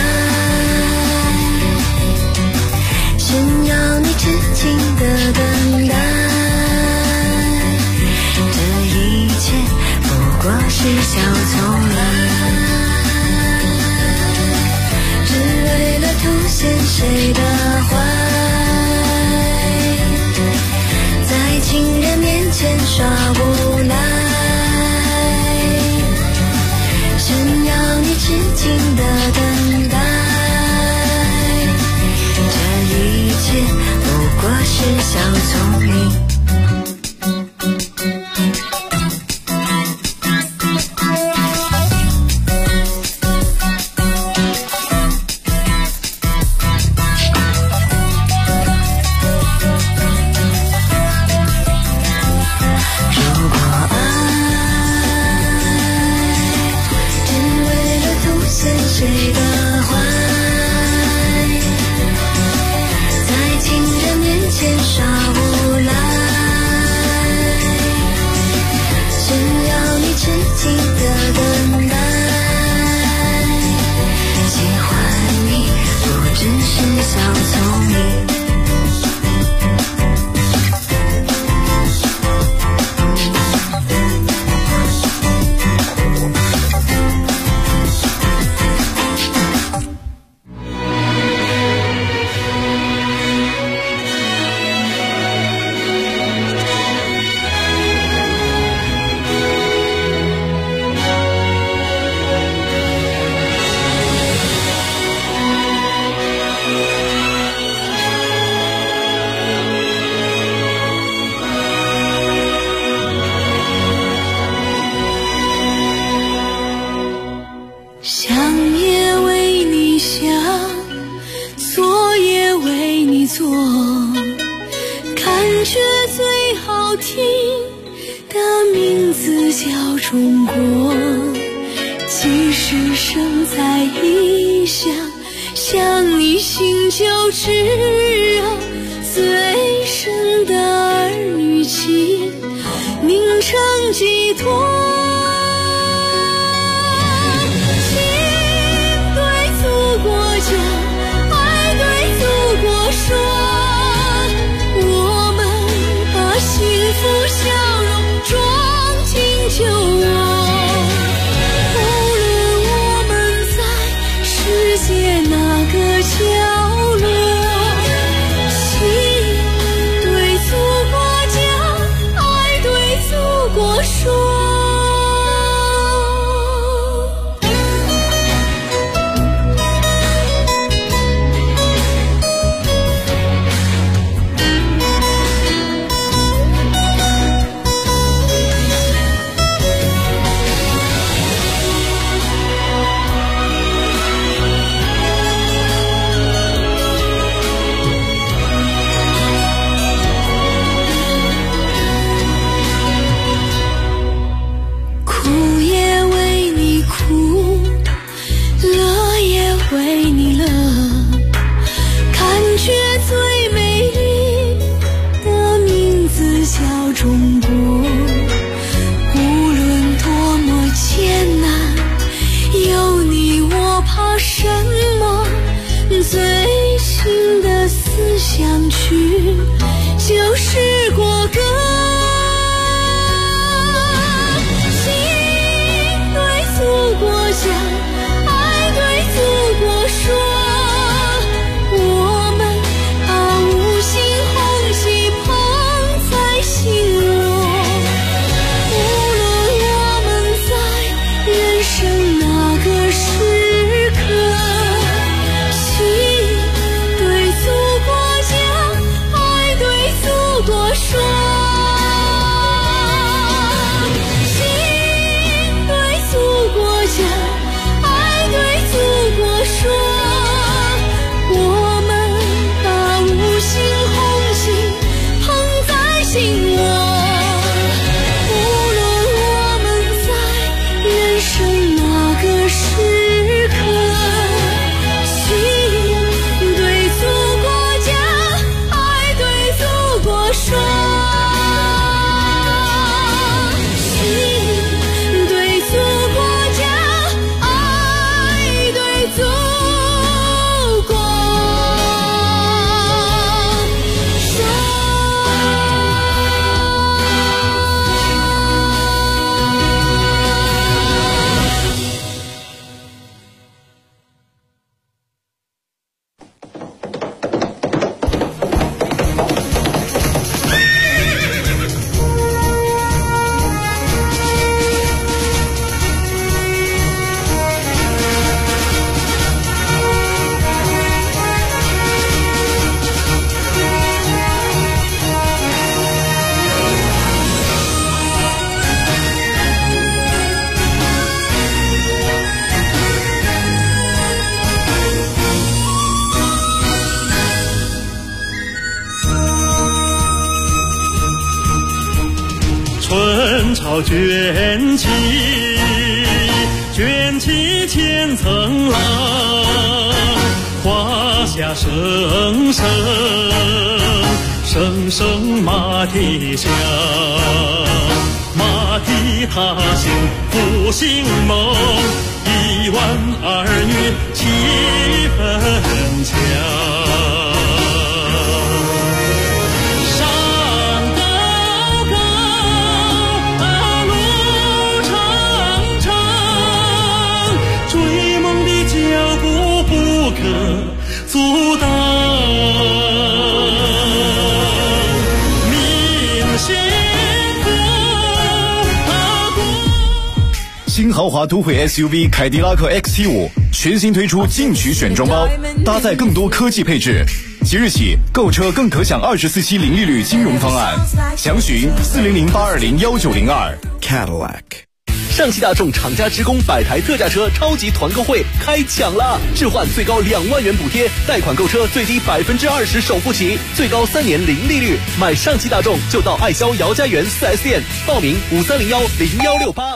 想要你痴情的等待，这一切不过是小从来，只为了凸显谁的坏，在情人面前耍无赖，想要你痴情的等待，这一切不过是小聪明。 中国，即使生在异乡，想你心就炙热，最深的儿女情凝成寄托。情对祖国讲，爱对祖国说，我们把幸福笑容装进酒窝。无论我们在世界哪个角落，情对祖国讲，爱对祖国说。 春潮卷起，卷起千层浪，华夏声声，声声马蹄响，马蹄踏行复兴梦，1万儿女气氛强。阻挡明显新豪华都会 SUV 凯迪拉克 XT5 全新推出进取选装包，搭载更多科技配置。即日起购车更可享24期零利率金融方案，详询400-820-1902 Cadillac。上汽大众厂家职工100台特价车超级团购会开抢了，置换最高2万元补贴，贷款购车最低20%首付起，最高3年零利率。买上汽大众就到爱肖姚家园 4S 店报名5301-0168。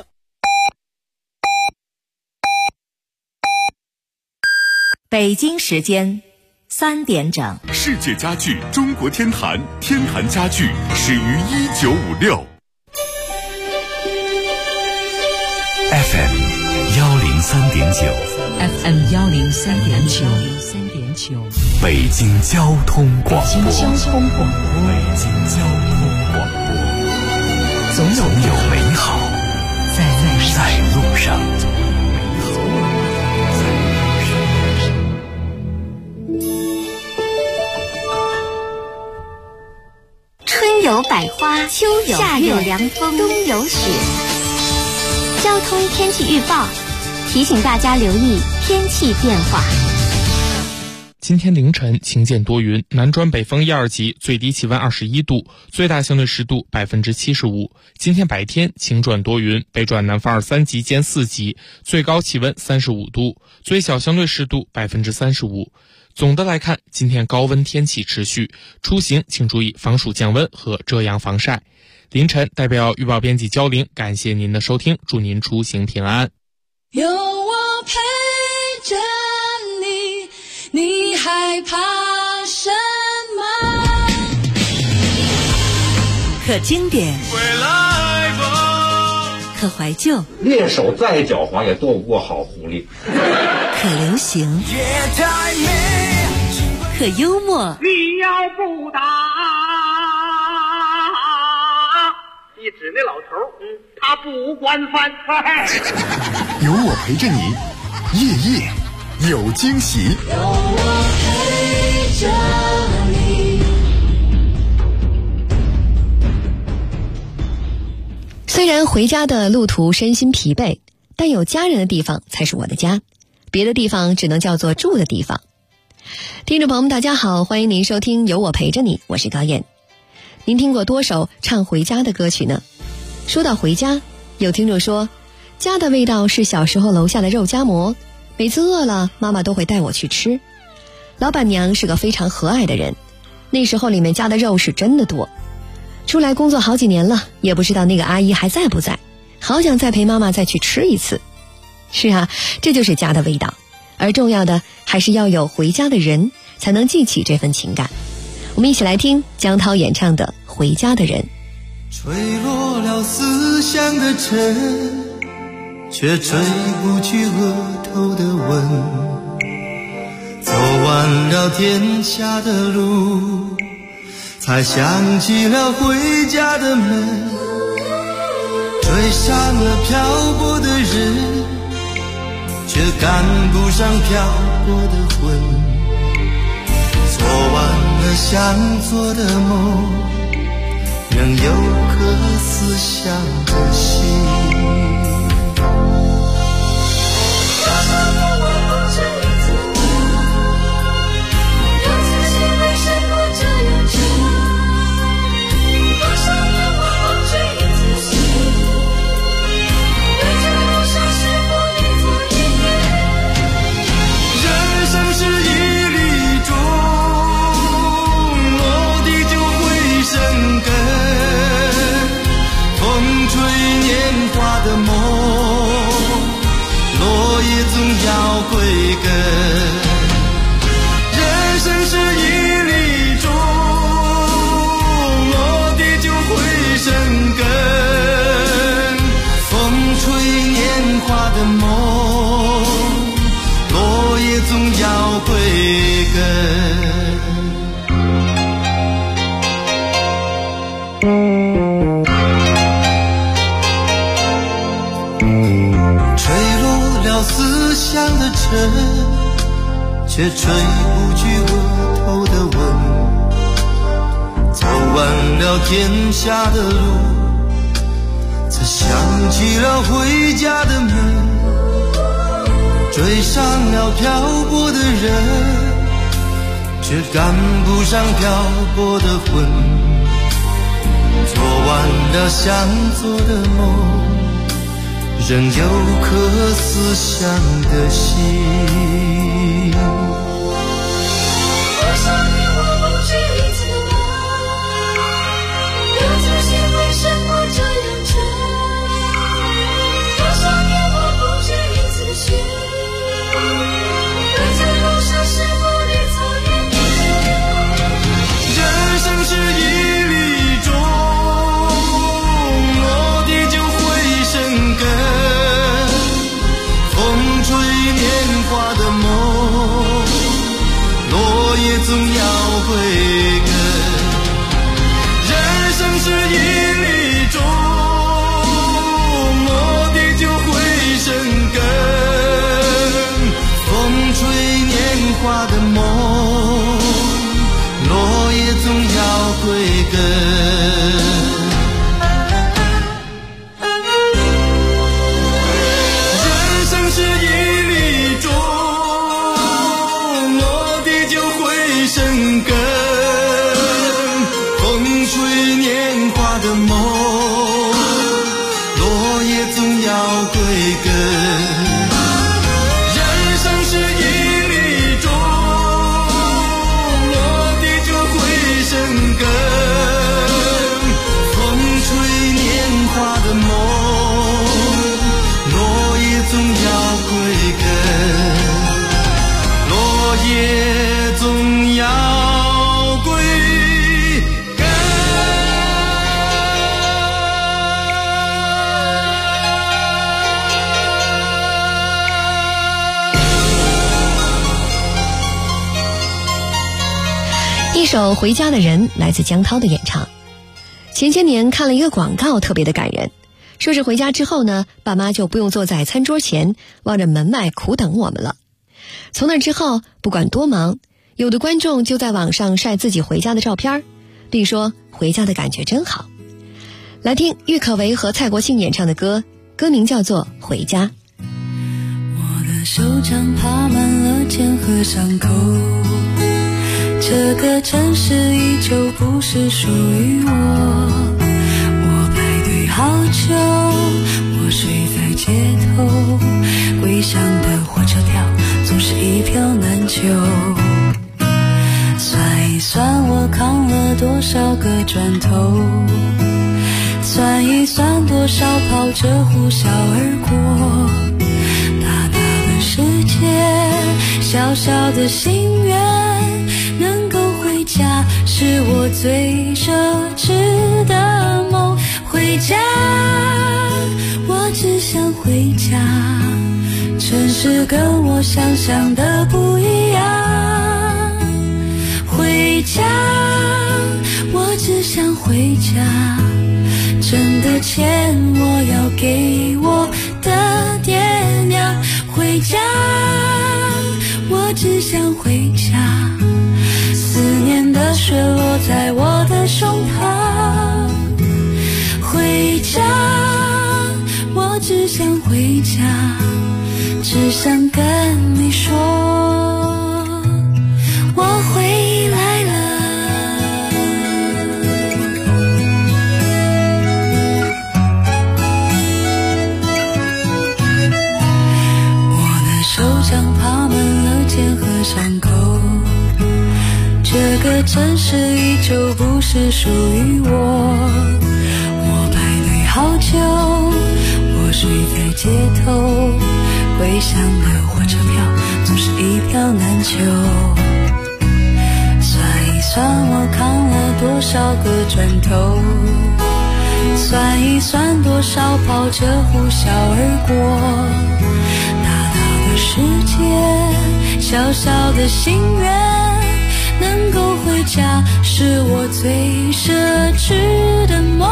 北京时间3点整。 世界家具中国天坛，天坛家具始于1956。 FM 103.9 FM 103.9 北京交通广播。 北京交通广播，总有美好在路上。 春有百花，秋有夏有凉风，冬有雪。交通天气预报提醒大家留意天气变化。 今天凌晨晴间多云，南转北风1、2级，最低气温21度，最大相对湿度75%。今天白天晴转多云，北转南风2、3级兼4级，最高气温35度，最小相对湿度35%。总的来看，今天高温天气持续，出行请注意防暑降温和遮阳防晒。凌晨代表预报编辑焦玲，感谢您的收听，祝您出行平安。 有我陪着你，你害怕什么？ 可经典，可怀旧， 猎手再狡猾也斗不过好狐狸。 可流行，可幽默。 你要不打，一指那老头，他不惯犯。 有我陪着你，夜夜有惊喜。 有我陪着你。 虽然回家的路途身心疲惫，但有家人的地方才是我的家，别的地方只能叫做住的地方。听众朋友们大家好，欢迎您收听有我陪着你，我是高燕。您听过多首唱回家的歌曲呢？说到回家，有听众说，家的味道是小时候楼下的肉夹馍，每次饿了妈妈都会带我去吃。老板娘是个非常和蔼的人，那时候里面加的肉是真的多。出来工作好几年了，也不知道那个阿姨还在不在，好想再陪妈妈再去吃一次。是啊，这就是家的味道，而重要的还是要有回家的人，才能记起这份情感。我们一起来听江涛演唱的《回家的人》。 吹落了思乡的尘，却吹不去额头的吻。走完了天下的路，才想起了回家的门。追上了漂泊的人，却赶不上漂泊的魂。做完了想做的梦，仍有颗思乡的心。人生是一粒种，落地就会根。人生是一粒种，落地就会生根。风吹年华的梦，落叶总要归根。吹落了思乡的尘，却吹不去额头的吻。走完了天下的路，才想起了回家的门。追上了漂泊的人，却赶不上漂泊的魂。做完了想做的梦，仍有颗思乡的心。 多少年我不止一次的问，有自信为什么这样沉？多少年我不止一次的寻，回家路上是否你早已迷？ 人生是一粒种，落地就会生根。风吹年华的梦，落叶总要归根。人生是一粒种，落地就会生根。风吹年华的梦，落叶总要归根。生根，风吹年华的梦，落叶总要归根。人生是一粒种，落地就会生根。风吹年华的梦，落叶总要归根。落叶总要归根。 一首《回家的人》来自江涛的演唱。前些年看了一个广告，特别的感人，说是回家之后呢，爸妈就不用坐在餐桌前望着门外苦等我们了。从那之后，不管多忙，有的观众就在网上晒自己回家的照片，并说回家的感觉真好。来听郁可唯和蔡国庆演唱的歌，歌名叫做《回家》。 我的手掌爬满了茧和伤口，这个城市依旧不是属于我。我排队好久，我睡在街头，归乡的火车票总是一票难求。算一算我扛了多少个砖头，算一算多少跑着呼啸而过。大大的世界，小小的心愿，能够回家是我最奢侈的梦。回家，我只想回家，城市跟我想象的不一样。回家，我只想回家，挣的钱我要给我的爹娘。回家，我只想回家，思念的雪落在我的胸膛。回家，我只想回家，只想跟你说我回来了。我的手掌爬满了茧和伤口，这个城市依旧不是属于我。我排队好久，我睡在街头， 归乡的火车票总是一票难求。算一算我扛了多少个砖头，算一算多少跑车呼啸而过。大大的世界，小小的心愿，能够回家是我最奢侈的梦。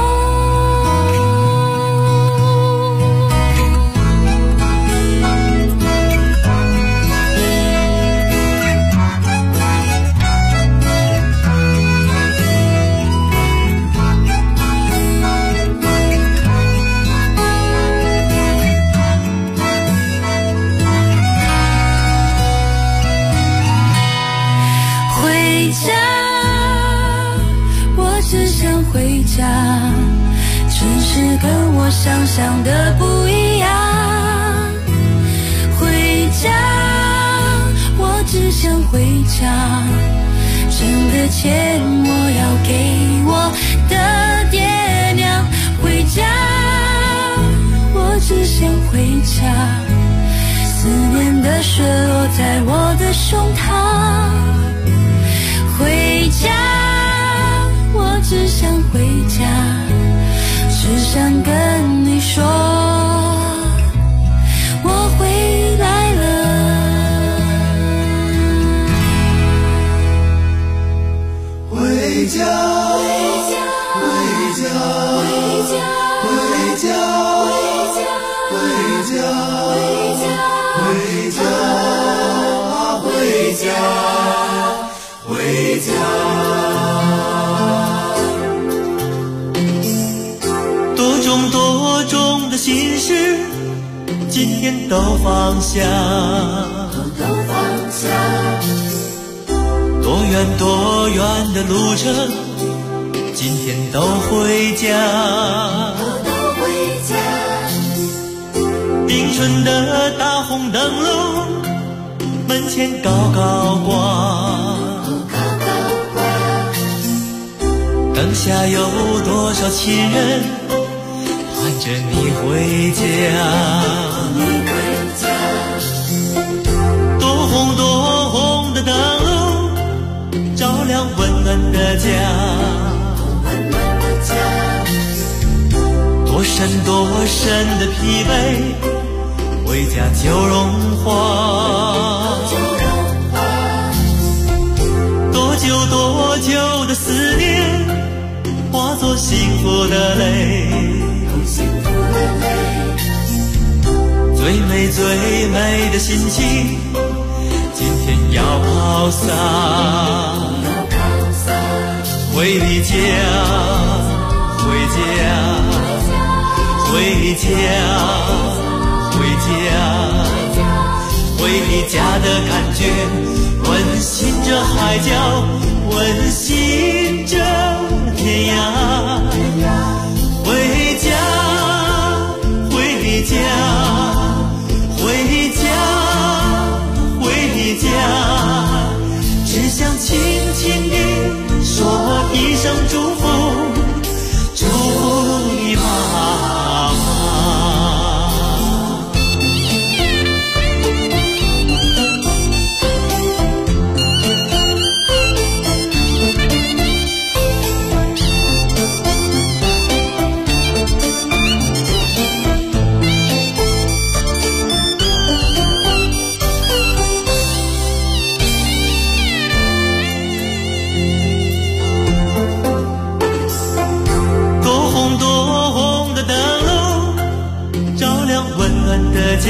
回家，城市跟我想象的不一样。回家，我只想回家，挣的钱我要给我的爹娘。回家，我只想回家，思念的雪落在我的胸膛。回家，我只想回家，只想跟你说，我回来了。 回家，回家，回家，回家，回家，回家，回家，回家。多重的心事，今天都放下。多远的路程，今天都回家。迎春的大红灯笼，门前高高挂。灯下有多少亲人盼着你回家，多红的灯笼照亮温暖的家，多深的疲惫回家就融化，多久的思念化作幸福的泪，最美的心情，今天要抛洒，回家，回家，回家，回家，回家的感觉温馨着海角，温馨着天涯，回家，回家，回家，回家，只想轻轻地说一声祝福，祝福你妈妈。家，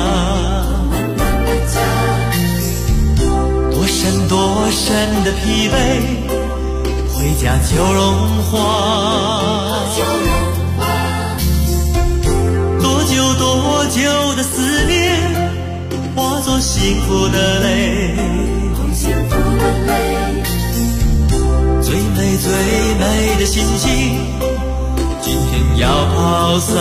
多深的疲惫回家就融化，多久的思念化作幸福的泪，最美的心情今天要抛洒，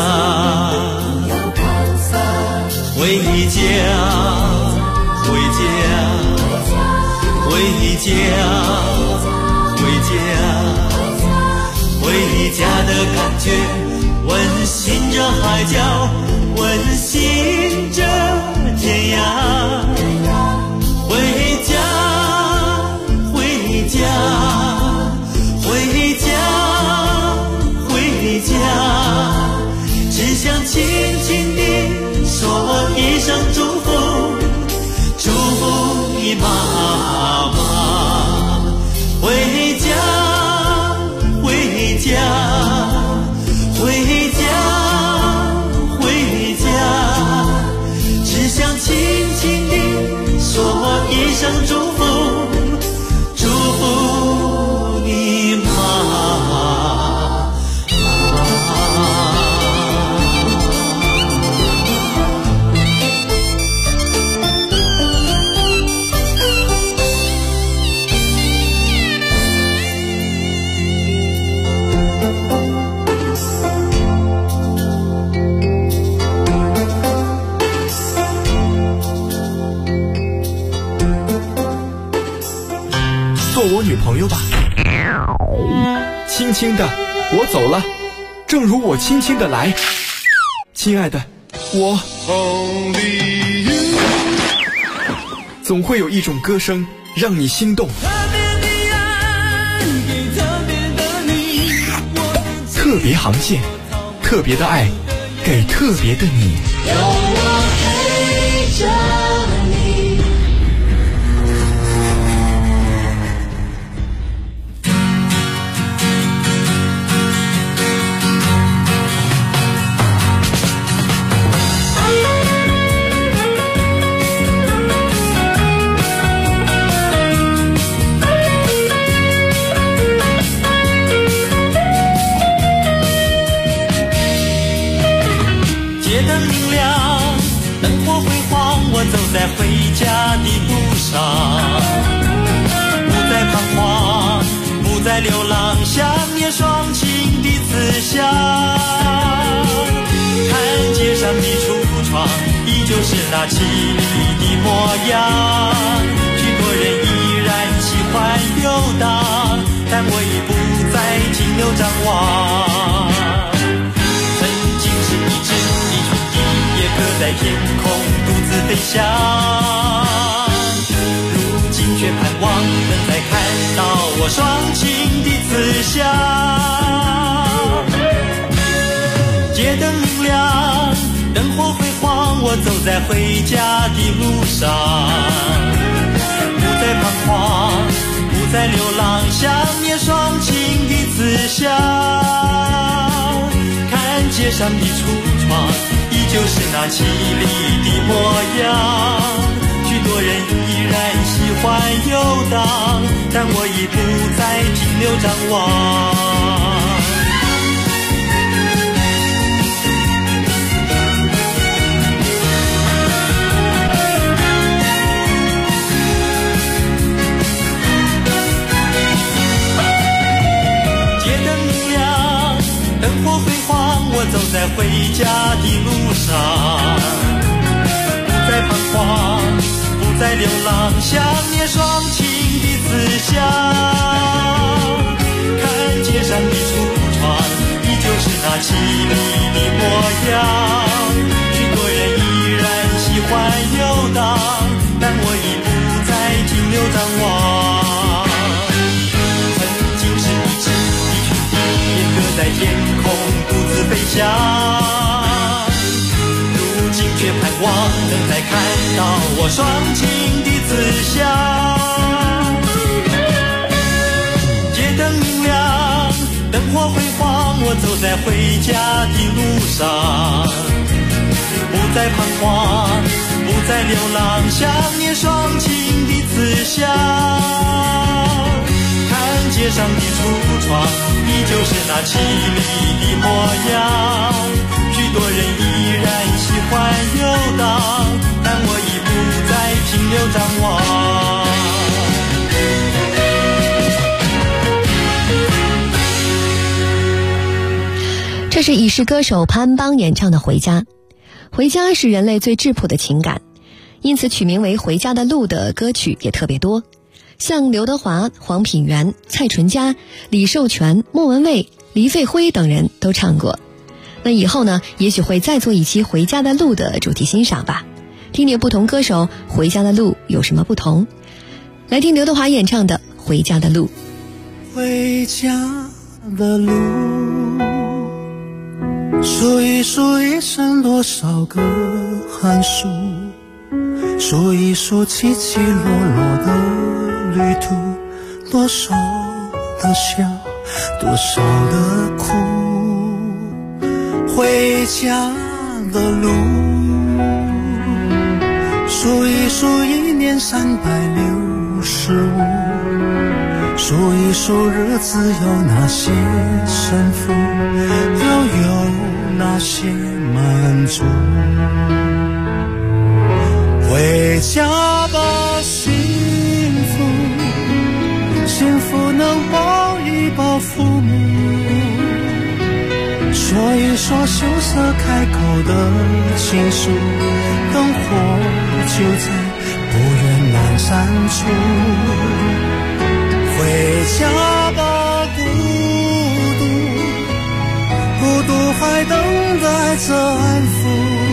回家，回家，回家，回家，回家的感觉温馨着海角，温馨着天涯，回家，回家，回家，回家，只想轻轻地说一声祝福，祝福你妈妈。回家，回家，回家，回家，只想轻轻地说一声祝福，祝福你妈。 做我女朋友吧。轻轻的，我走了，正如我轻轻的来。亲爱的，我总会有一种歌声让你心动。特别航线，特别的爱，给特别的你。 有我陪着你。街灯明亮，灯火辉煌，我走在回家的路上，不再彷徨，不再流浪，想念双情的思乡。看街上的橱窗，依旧是那绮丽的模样，许多人依然喜欢游荡，但我已不再停留张望。搁在天空独自飞翔，如今却盼望能再看到我双情的慈祥。街灯明亮，灯火辉煌，我走在回家的路上，不再彷徨，不再流浪，想念双情的慈祥。看街上的橱窗，依旧是那绮丽的模样，许多人依然喜欢游荡，但我已不再停留张望。街灯明亮，灯火辉煌，我走在回家的路上，不再彷徨，不再流浪，想念双情的慈祥。看街上的橱窗，依旧是那绮丽的模样，许多人依然喜欢游荡，但我已不再停留张望。曾经是一只的群蝶，也搁在天空独自飞翔，如今却盼望能再看到我双情的慈祥。街灯明亮，灯火辉煌，我走在回家的路上，不再彷徨，不再流浪，想念双情的慈祥。看街上的橱窗，依旧是那绮丽的模样，许多人依然喜欢游荡，但我已不再停留张望。 这是已逝歌手潘邦演唱的《回家》。回家是人类最质朴的情感，因此取名为《回家的路》的歌曲也特别多，像刘德华、黄品源、蔡淳佳、李寿全、莫文蔚、黎费辉等人都唱过。那以后呢，也许会再做一期《回家的路》的主题欣赏吧。 听听不同歌手回家的路有什么不同。来听刘德华演唱的《回家的路》。 回家的路，数一数一生多少个寒暑，数一数起起落落的旅途，多少的笑，多少的苦。回家的路，数一数一年365，数一数日子有哪些胜负，又有哪些满足。回家吧，幸福，幸福能抱一抱父母，说一说羞涩开口的情书，灯火就在不远阑珊处。回家吧，孤独，孤独还等待着安抚，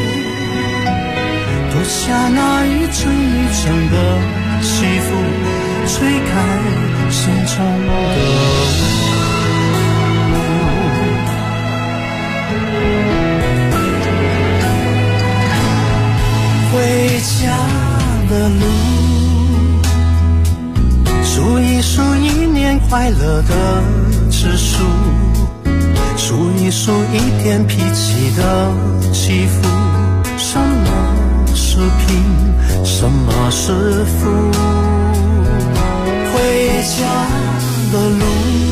脱下那一层一层的西服，吹开心中的雾。回家的路，数一数一年快乐的指数，数一数一点脾气的起伏，什么是贫，什么是富。回家的路，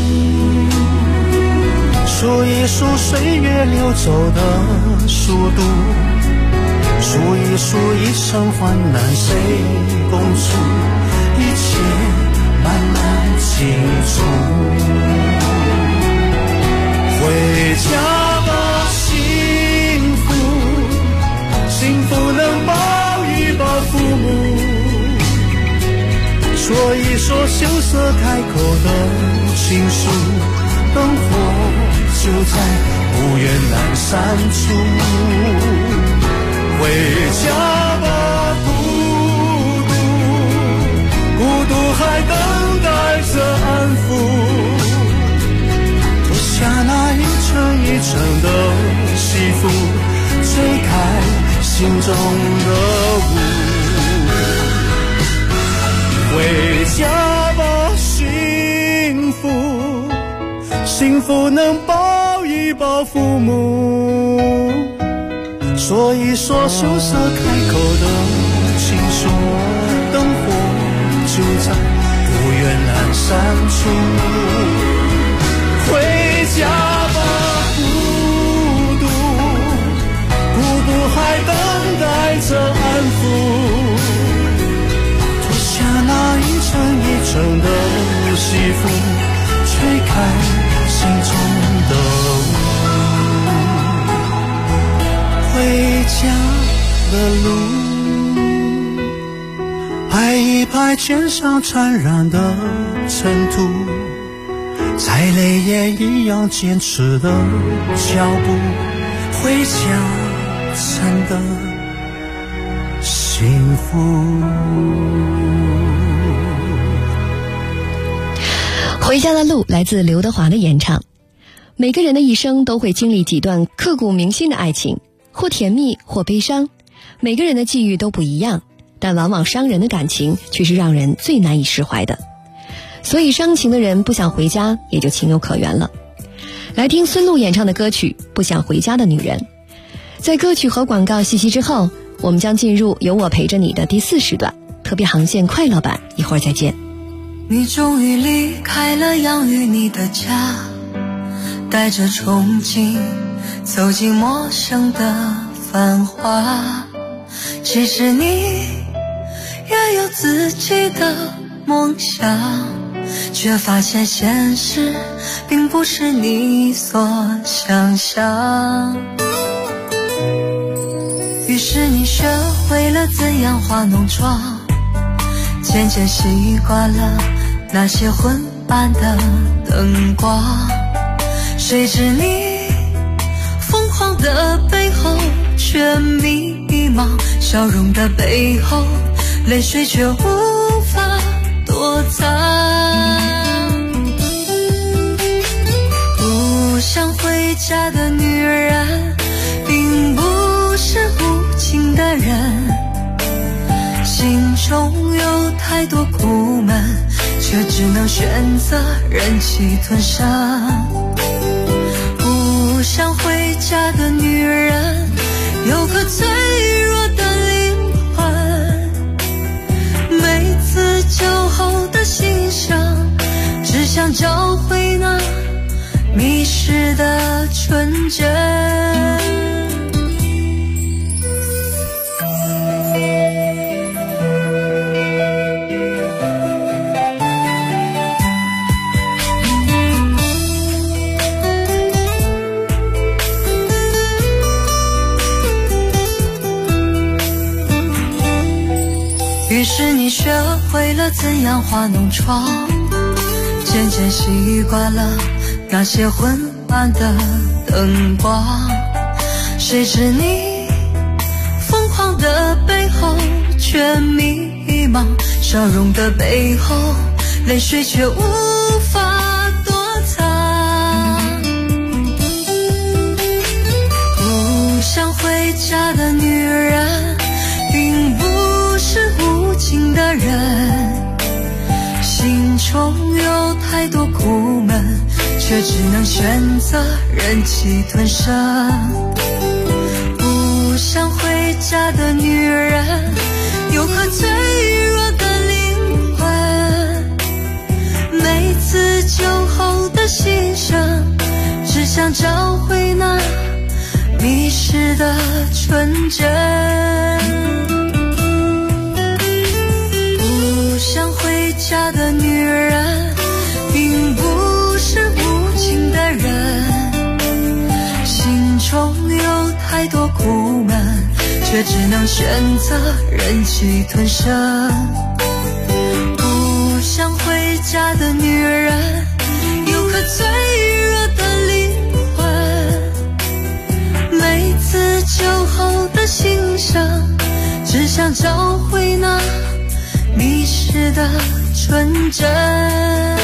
数一数岁月流走的速度，数一数一生患难谁共处，一切慢慢清楚。回家吧，幸福，幸福能抱一抱父母，说一说羞涩开口的情书，灯火就在不远阑珊处。回家吧，孤独，孤独还等待着安抚，脱下那一层一层的西服，吹开心中的雾。回家吧，幸福，幸福能抱一抱父母，说一说羞涩开口的情书，灯火就在不远阑珊处。回家吧，孤独，孤独还等待着安抚，脱下那一层一层的西服，吹开心中的雾。回家的路，拍一拍肩上缠染的尘土，再累也一样坚持的脚步，回家真的幸福。 回家的路来自刘德华的演唱。每个人的一生都会经历几段刻骨铭心的爱情，或甜蜜或悲伤，每个人的际遇都不一样，但往往伤人的感情却是让人最难以释怀的。所以伤情的人不想回家也就情有可原了。来听孙露演唱的歌曲《不想回家的女人》。在歌曲和广告信息之后，我们将进入有我陪着你的第4时段特别航线快乐版，一会儿再见。 你终于离开了养育你的家，带着憧憬走进陌生的繁华，其实你也有自己的梦想，却发现现实并不是你所想象。于是你学会了怎样化浓妆，渐渐习惯了那些昏暗的灯光，谁知你疯狂的背后却迷茫，笑容的背后，泪水却无法躲藏。不想回家的女人，并不是无情的人，心中有太多苦闷，却只能选择忍气吞声。不想回家的女人，有颗脆弱的灵魂，每次酒后的心声，只想找回那迷失的纯真。于是你学会了怎样画弄窗，渐渐习惯了那些昏暗的灯光。谁知你疯狂的背后却迷茫，笑容的背后，泪水却无法躲藏。不想回家的女人，并不是无情的人，心中有太多苦闷，却只能选择忍气吞声。不想回家的女人，有颗脆弱的灵魂，每次酒后的心声，只想找回那迷失的纯真。不想回家的女人，并不是无情的人，心中有太多苦闷，却只能选择忍气吞声。不想回家的女人，有颗脆弱的灵魂，每次酒后的心声，只想找回那迷失的纯真。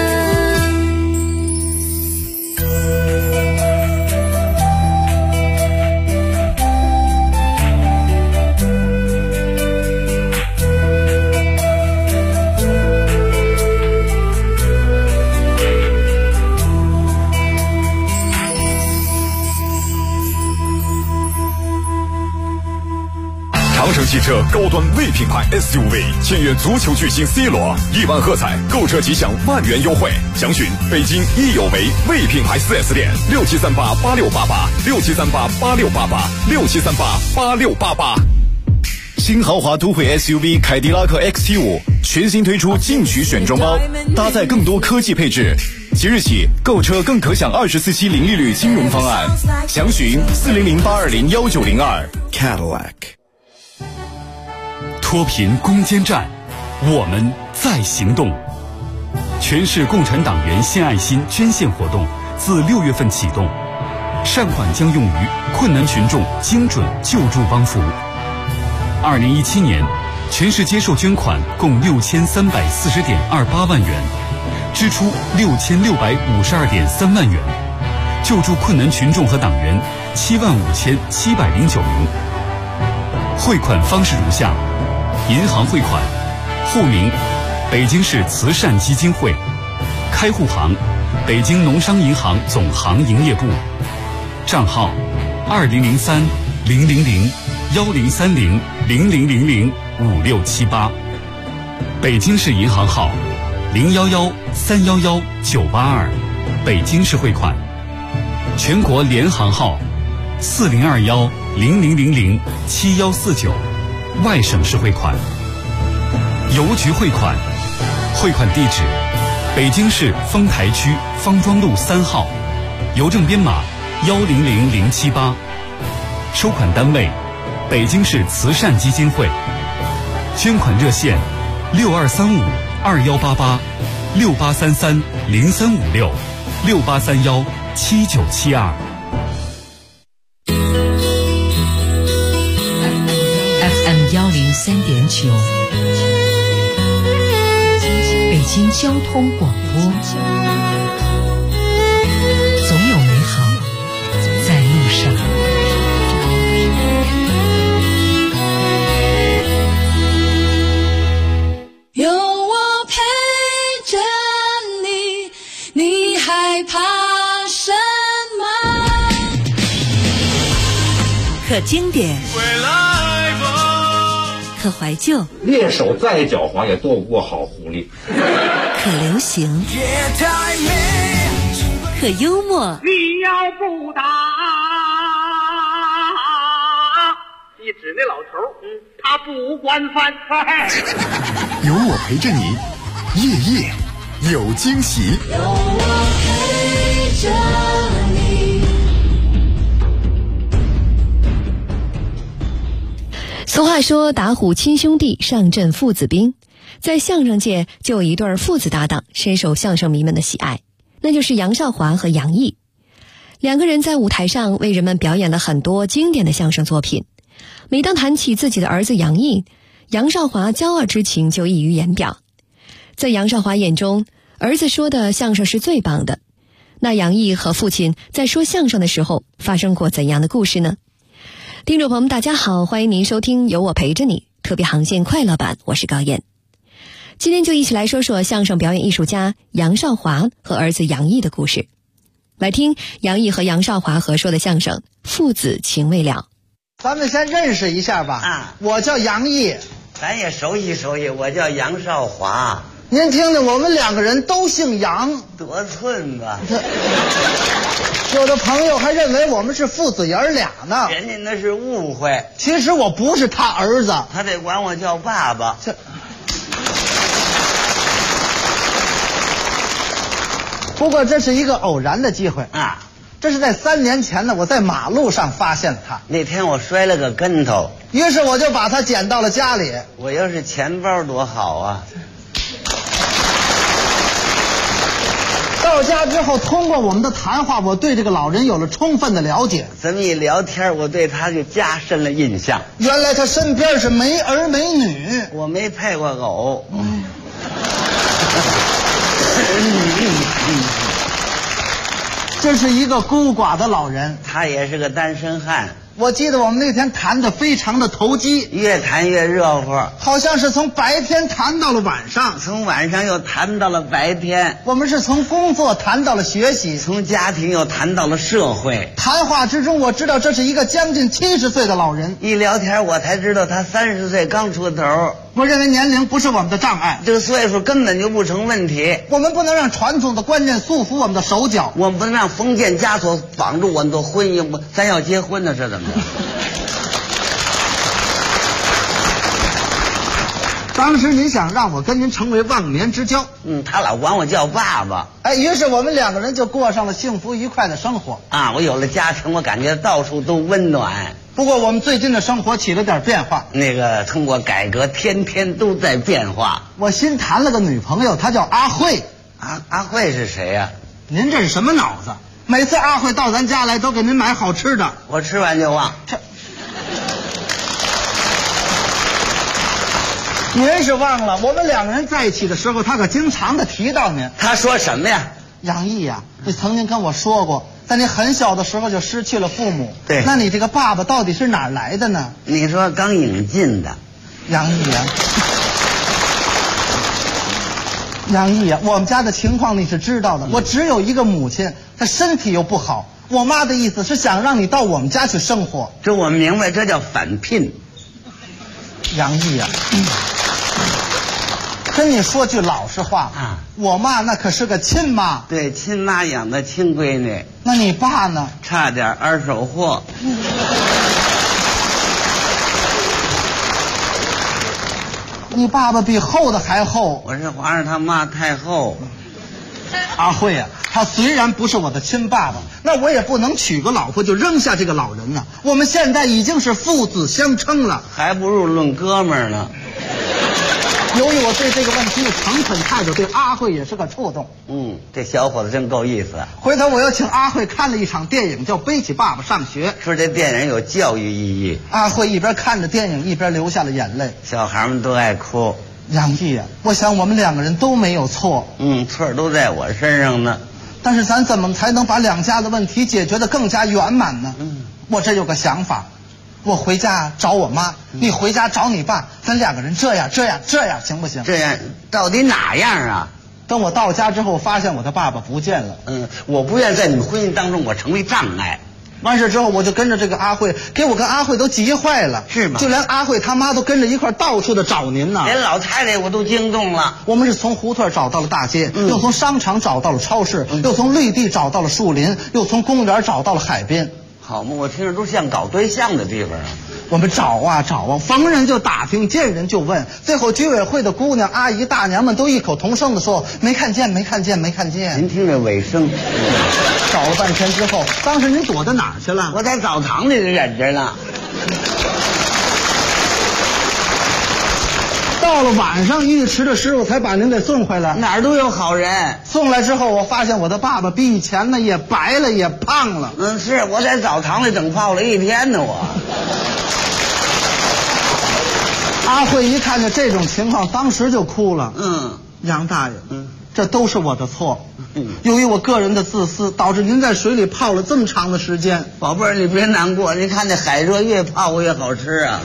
长城汽车高端微品牌 SUV 签约足球巨星 C 罗，1万喝彩，购车即享万元优惠。详询北京益有为微品牌 4S 店，67388688，67388688，67388688。 新豪华都会 SUV 凯迪拉克 XT5全新推出进取选装包，搭载更多科技配置。即日起购车更可享24期零利率金融方案，详询40082019002 Cadillac。 脱贫攻坚战，我们在行动。全市共产党员献爱心捐献活动自6月份启动，善款将用于困难群众精准救助帮扶。2017年，全市接受捐款共6340.28万元，支出6652.3万元，救助困难群众和党员75709名。汇款方式如下：银行汇款，户名北京市慈善基金会，开户行北京农商银行总行营业部，账号20030010300000005678，北京市银行号011311982，北京市汇款，全国联行号402100007149，外省市汇款。邮局汇款，汇款地址北京市丰台区方庄路3号，邮政编码100078，收款单位北京市慈善基金会，捐款热线 6835-2833-0356-6831-7972。 103.9，北京交通广播，总有美好在路上。 有我陪着你，你害怕什么？ 可经典，可怀旧， 猎手再狡猾也斗不过好狐狸。 可流行，可幽默。 你要不打，你指那老头，他不惯犯。 有我陪着你，夜夜有惊喜。 有我陪着你。 俗话说打虎亲兄弟，上阵父子兵。在相声界就有一对父子搭档深受相声迷们的喜爱，那就是杨少华和杨毅。两个人在舞台上为人们表演了很多经典的相声作品。每当谈起自己的儿子杨毅，杨少华骄傲之情就溢于言表。在杨少华眼中，儿子说的相声是最棒的。那杨毅和父亲在说相声的时候发生过怎样的故事呢？听众朋友们大家好，欢迎您收听有我陪着你特别航线快乐版，我是高燕。今天就一起来说说相声表演艺术家杨少华和儿子杨毅的故事。来听杨毅和杨少华合说的相声《父子情未了》。 咱们先认识一下吧。 啊， 我叫杨毅。 咱也熟悉熟悉，我叫杨少华。 您听听，我们两个人都姓杨， 得寸吧。 有的朋友还认为我们是父子爷俩呢。 人家那是误会。 其实我不是他儿子， 他得管我叫爸爸。 不过这是一个偶然的机会啊。 这是在3年前呢，我在马路上发现了他。 那天我摔了个跟头， 于是我就把他捡到了家里。 我要是钱包多好啊！ 到家之后，通过我们的谈话，我对这个老人有了充分的了解。 咱们一聊天，我对他就加深了印象。 原来他身边是没儿没女。 我没配过偶。 这是一个孤寡的老人， 他也是个单身汉。 我记得我们那天谈得非常的投机， 越谈越热乎， 好像是从白天谈到了晚上， 从晚上又谈到了白天。 我们是从工作谈到了学习， 从家庭又谈到了社会。 谈话之中，我知道这是一个将近70岁的老人。 一聊天，我才知道他30岁刚出头。 我认为年龄不是我们的障碍， 这个岁数根本就不成问题。 我们不能让传统的观念束缚我们的手脚， 我们不能让封建枷锁绑住我们的婚姻。咱要结婚呢，是怎么着？ 当时您想让我跟您成为忘年之交， 他老管我叫爸爸。 于是我们两个人就过上了幸福愉快的生活啊！我有了家庭，我感觉到处都温暖。 不过我们最近的生活起了点变化。 那个通过改革，天天都在变化。 我新谈了个女朋友，她叫阿慧。 阿慧是谁呀？ 您这是什么脑子？每次阿慧到咱家来，都给您买好吃的， 我吃完就忘。 您是忘了，我们两个人在一起的时候，他可经常的提到您。 他说什么呀？ 杨毅呀，你曾经跟我说过，在你很小的时候就失去了父母。 对， 那你这个爸爸到底是哪儿来的呢？ 你说刚引进的。 杨毅呀，杨毅呀，我们家的情况你是知道的。我只有一个母亲，她身体又不好。我妈的意思是想让你到我们家去生活。 这我明白，这叫返聘。 杨毅呀，跟你说句老实话啊， 我妈那可是个亲妈。 对，亲妈养的亲闺女。 那你爸呢？ 差点二手货。 你爸爸比厚的还厚。 我是皇上他妈太后。 阿慧啊，他虽然不是我的亲爸爸，那我也不能娶个老婆就扔下这个老人呢。我们现在已经是父子相称了， 还不如论哥们儿呢。 由于我对这个问题的诚恳态度，对阿慧也是个触动。 这小伙子真够意思。 回头我又请阿慧看了一场电影，叫《背起爸爸上学》， 说这电影有教育意义。 阿慧一边看着电影，一边流下了眼泪。 小孩们都爱哭。 杨毅啊，我想我们两个人都没有错。 错都在我身上呢。 但是咱怎么才能把两家的问题解决得更加圆满呢？我这有个想法，我回家找我妈，你回家找你爸，咱两个人这样行不行？ 这样到底哪样啊？ 等我到家之后，发现我的爸爸不见了。 我不愿在你们婚姻当中我成为障碍。 完事之后，我就跟着这个阿慧，给我跟阿慧都急坏了， 是吗？ 就连阿慧他妈都跟着一块到处的找您呢。 连老太太我都惊动了。 我们是从胡同找到了大街，又从商场找到了超市，又从绿地找到了树林，又从公园找到了海边。 好嘛，我听着都像搞对象的地方啊。 我们找啊，逢人就打听，见人就问，最后居委会的姑娘、阿姨、大娘们都异口同声的说没看见。您听这尾声。 找了半天之后，当时您躲到哪儿去了？ 我在澡堂里忍着呢。 到了晚上，浴池的师傅才把您给送回来。 哪儿都有好人。 送来之后，我发现我的爸爸比以前呢也白了，也胖了。 是我在澡堂里整泡了一天呢，我。 阿慧一看见这种情况，当时就哭了。杨大爷，这都是我的错。由于我个人的自私，导致您在水里泡了这么长的时间。 宝贝儿，你别难过，你看那海蜇越泡越好吃啊。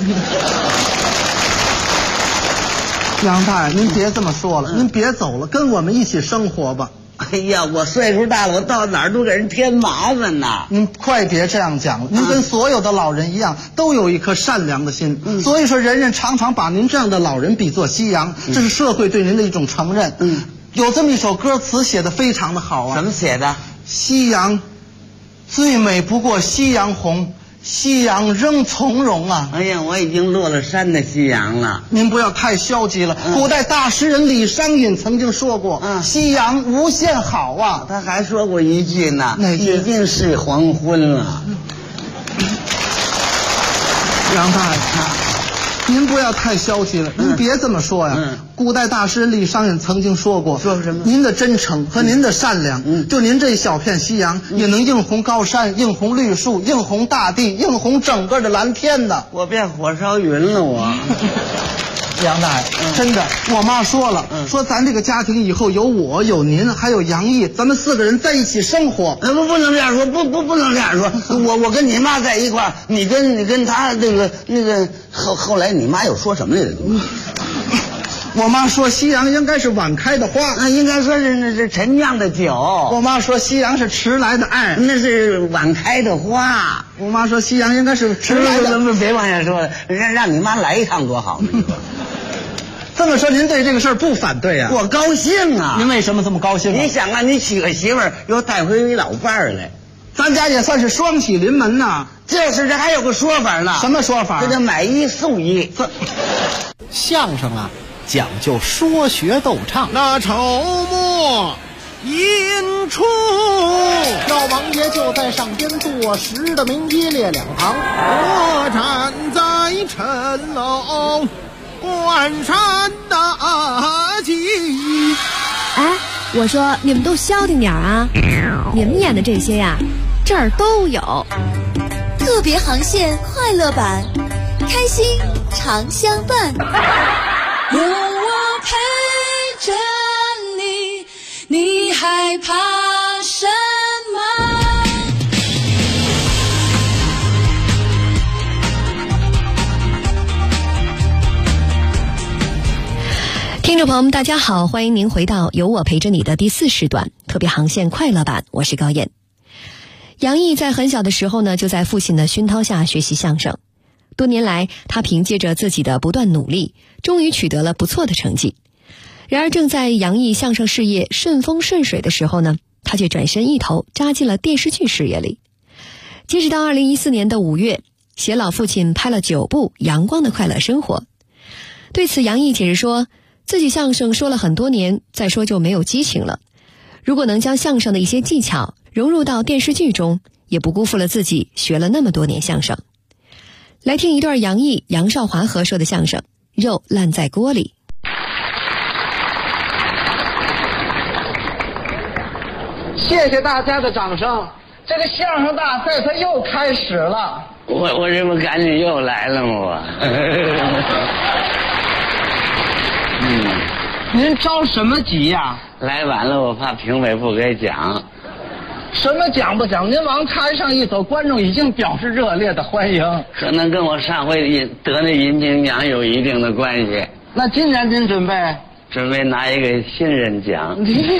杨大爷，您别这么说了，您别走了，跟我们一起生活吧。 哎呀，我岁数大了，我到哪儿都给人添麻烦呐。 您快别这样讲了，您跟所有的老人一样，都有一颗善良的心。所以说，人人常常把您这样的老人比作夕阳，这是社会对您的一种承认。有这么一首歌词写得非常的好啊。 怎么写的？ 夕阳最美不过夕阳红，夕阳仍从容啊。 哎呀，我已经落了山的夕阳了。 您不要太消极了。古代大诗人李商隐曾经说过，夕阳无限好啊。 他还说过一句呢， 哪句？ 已经是黄昏了。 杨大爷，您不要太消极了，您别这么说呀。古代大诗人李商隐曾经说过， 说什么？ 您的真诚和您的善良，就您这一小片夕阳，也能映红高山，映红绿树，映红大地，映红整个的蓝天的。 我变火烧云了，我。 杨大爷，真的，我妈说了，说咱这个家庭以后有我，有您，还有杨毅，咱们4个人在一起生活。 不能这样说，不能这样说。我跟你妈在一块儿，你跟他那个后来你妈又说什么来着？ 我妈说夕阳应该是晚开的花， 应该说是那是陈酿的酒。 我妈说夕阳是迟来的爱， 那是晚开的花。 我妈说夕阳应该是迟来的。 别往下说了，让你妈来一趟多好呢。你说。 这么说，您对这个事儿不反对啊？ 我高兴啊！ 您为什么这么高兴啊？ 你想啊，你娶个媳妇儿，又带回一老伴儿来， 咱家也算是双喜临门呐。 就是这还有个说法呢。 什么说法？ 这叫买一送一。 相声啊，讲究说学逗唱。 那筹末引出， 老王爷就在上边坐实的明一列两旁， 我站在城楼关山大吉。 哎，我说你们都消停点啊！你们演的这些呀，这儿都有。 特别航线快乐版，开心常相伴。有我陪着你，你害怕什么？ 听众朋友们大家好，欢迎您回到有我陪着你的第4时段特别航线快乐版，我是高燕。杨毅在很小的时候呢，就在父亲的熏陶下学习相声。多年来，他凭借着自己的不断努力，终于取得了不错的成绩。然而正在杨毅相声事业顺风顺水的时候呢，他却转身一头扎进了电视剧事业里。截止到2014年的5月，携老父亲拍了9部《阳光的快乐生活》。对此，杨毅解释说，自己相声说了很多年，再说就没有激情了。如果能将相声的一些技巧融入到电视剧中，也不辜负了自己学了那么多年相声。来听一段杨毅、杨少华合说的相声《肉烂在锅里》。 谢谢大家的掌声。这个相声大赛它又开始了。 我这不赶紧又来了吗？我。 您着什么急呀？ 来晚了，我怕评委不给奖。 什么奖不奖？您往台上一走，观众已经表示热烈的欢迎。 可能跟我上回得那银金奖有一定的关系。 那今年您准备？ 准备拿一个新人奖。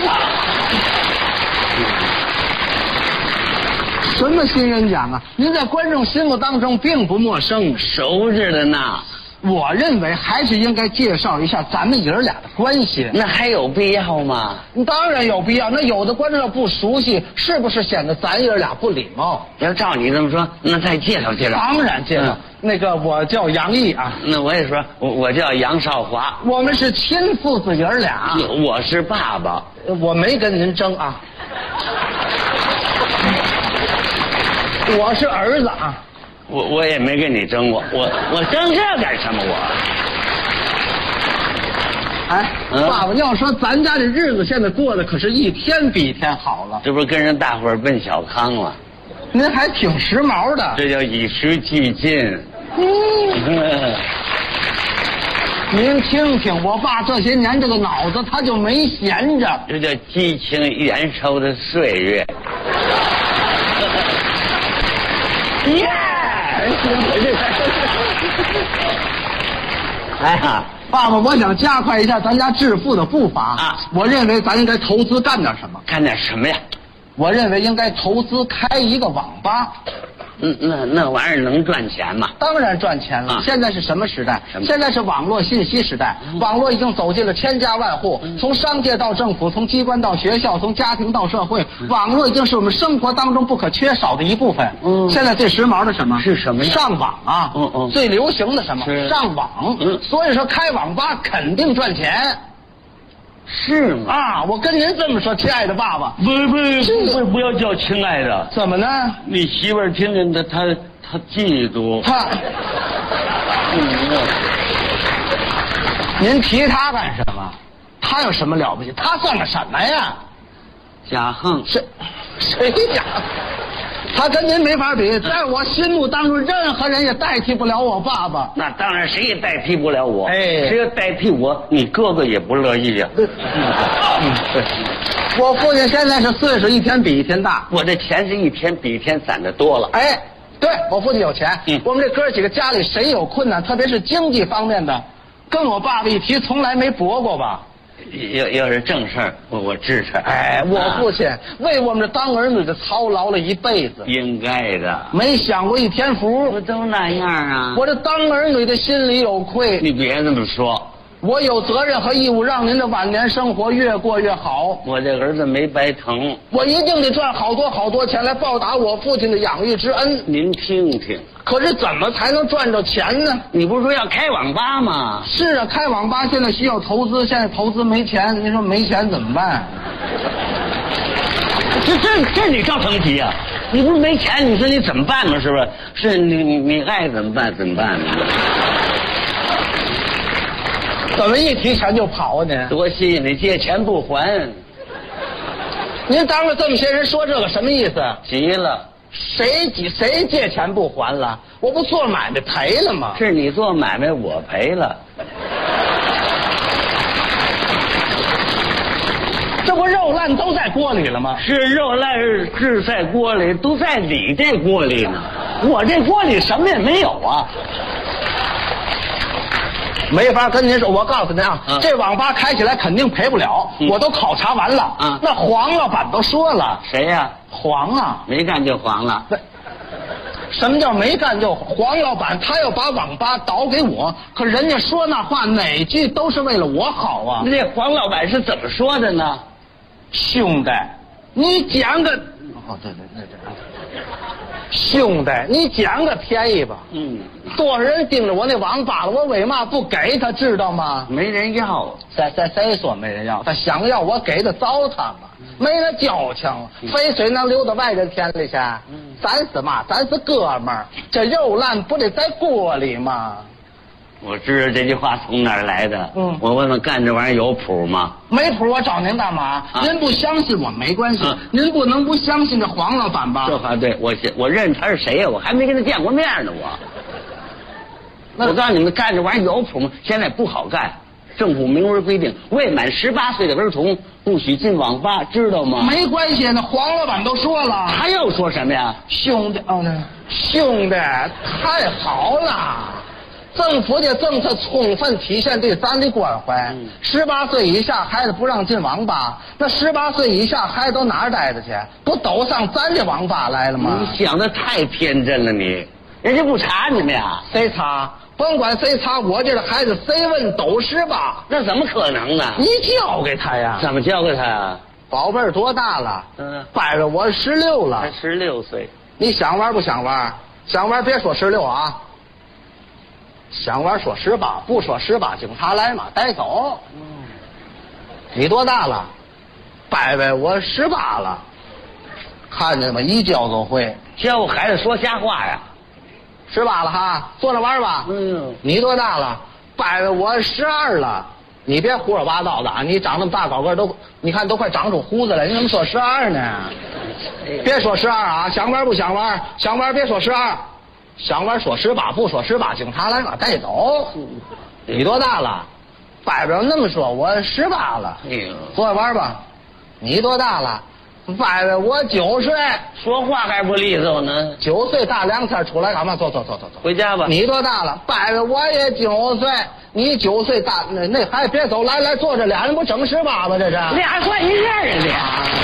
什么新人奖啊？您在观众心目当中并不陌生， 熟着的呢。 我认为还是应该介绍一下咱们爷儿俩的关系。 那还有必要吗？ 当然有必要。那有的观众要不熟悉，是不是显得咱爷儿俩不礼貌？ 要照你这么说，那再介绍介绍。 当然介绍。那个我叫杨毅啊。 那我也说，我叫杨少华。 我们是亲父子爷儿俩。 我是爸爸。 我没跟您争啊。我是儿子啊。 我也没跟你争过，我争这干什么我？ 哎，爸爸，要说咱家这日子现在过得可是一天比一天好了。 这不是跟人大伙儿奔小康了？ 您还挺时髦的。 这叫与时俱进。 您听听，我爸这些年这个脑子他就没闲着。 这叫激情燃烧的岁月。耶！ 哎呀，爸爸，我想加快一下咱家致富的步伐啊！我认为咱应该投资干点什么。 干点什么呀？ 我认为应该投资开一个网吧。 那玩意儿能赚钱吗？ 当然赚钱了。现在是什么时代？现在是网络信息时代。网络已经走进了千家万户，从商界到政府，从机关到学校，从家庭到社会，网络已经是我们生活当中不可缺少的一部分。现在最时髦的什么？ 是什么呀？ 上网啊！最流行的什么？上网。所以说开网吧肯定赚钱。 是吗？ 啊，我跟您这么说，亲爱的爸爸。 不要叫亲爱的。 怎么呢？ 你媳妇儿听见她嫉妒。 您提他干什么？他有什么了不起？他算个什么呀？ 贾横。 谁贾横？他跟您没法比，在我心目当中，任何人也代替不了我爸爸。 那当然，谁也代替不了我。 哎， 谁要代替我，你哥哥也不乐意呀。 对。我父亲现在是岁数一天比一天大， 我这钱是一天比一天攒的多了。 哎，对，我父亲有钱。我们这哥几个家里谁有困难，特别是经济方面的，跟我爸爸一提，从来没驳过吧。 要是正事儿，我支持。 哎，我父亲为我们这当儿女的操劳了一辈子， 应该的， 没享过一天福。 不都那样啊？ 我这当儿女的心里有愧。 你别这么说， 我有责任和义务让您的晚年生活越过越好。 我这儿子没白疼， 我一定得赚好多钱来报答我父亲的养育之恩。 您听听。 可是怎么才能赚着钱呢？ 你不是说要开网吧吗？ 是啊，开网吧现在需要投资，现在投资没钱，您说没钱怎么办？ 这你着什么急啊？你不是没钱，你说你怎么办嘛？是不是？是你爱怎么办怎么办？ 怎么一提钱就跑啊您？ 多吸引你，借钱不还。 您当着这么些人说这个什么意思？ 急了。 谁借钱不还了？我不做买卖赔了吗？ 是你做买卖，我赔了。 这不肉烂都在锅里了吗？ 是肉烂是在锅里，都在你这锅里呢。我这锅里什么也没有啊。 没法跟您说，我告诉您啊，这网吧开起来肯定赔不了，我都考察完了。那黄老板都说了。 谁呀？ 黄啊， 没干就黄了。 什么叫没干就黄老板？他要把网吧倒给我，可人家说那话哪句都是为了我好啊。 这黄老板是怎么说的呢？ 兄弟，你捡个对，兄弟，你捡个便宜吧。多少人盯着我那网吧了，我为嘛不给他，知道吗？ 没人要。 谁说没人要？他想要我给他糟蹋嘛。没那交情，肥水能流到外人田里去。咱是嘛？咱是哥们儿，这肉烂不得在锅里吗？ 我知道这句话从哪儿来的。我问问干这玩意儿有谱吗？ 没谱，我找您干嘛？您不相信我没关系，您不能不相信这黄老板吧？ 这话对，我认他是谁呀？我还没跟他见过面呢，我告诉你们，干这玩意儿有谱吗？现在不好干。政府明文规定，未满18岁的儿童不许进网吧，知道吗？ 没关系，那黄老板都说了。 他又说什么呀？ 兄弟，兄弟，太好了！政府的政策充分体现对咱的关怀。18岁以下孩子不让进网吧，那18岁以下孩子都哪儿待着去？不都上咱的网吧来了吗？ 你想的太天真了，你人家不查你们呀？ 谁查？甭管谁查，我这个孩子谁问都18。 那怎么可能呢？ 你交给他呀？ 怎么交给他呀？ 宝贝儿多大了？拜着我16了。 才16岁。 你想玩不想玩？想玩别说16啊。想玩说18，不说18，警察来嘛，带走。你多大了？拜拜，我18了。看见吗？一教就会。 教我孩子说瞎话呀。 18了哈，坐着玩吧。你多大了？拜拜，我12了。你别胡说八道的啊！你长那么大高个都，你看都快长出胡子了，你怎么说12呢？别说12啊！想玩不想玩？想玩别说12，想玩说18，不说18，警察来把带走。你多大了？拜拜，那么说我18了。坐着玩吧。你多大了？拜拜，我9岁。 说话还不利索呢。 9岁大2天出来干嘛？走， 回家吧。 你多大了？拜拜，我也9岁。你9岁大，那还别走，来坐着，俩人不整18吗？这是俩算一个人的。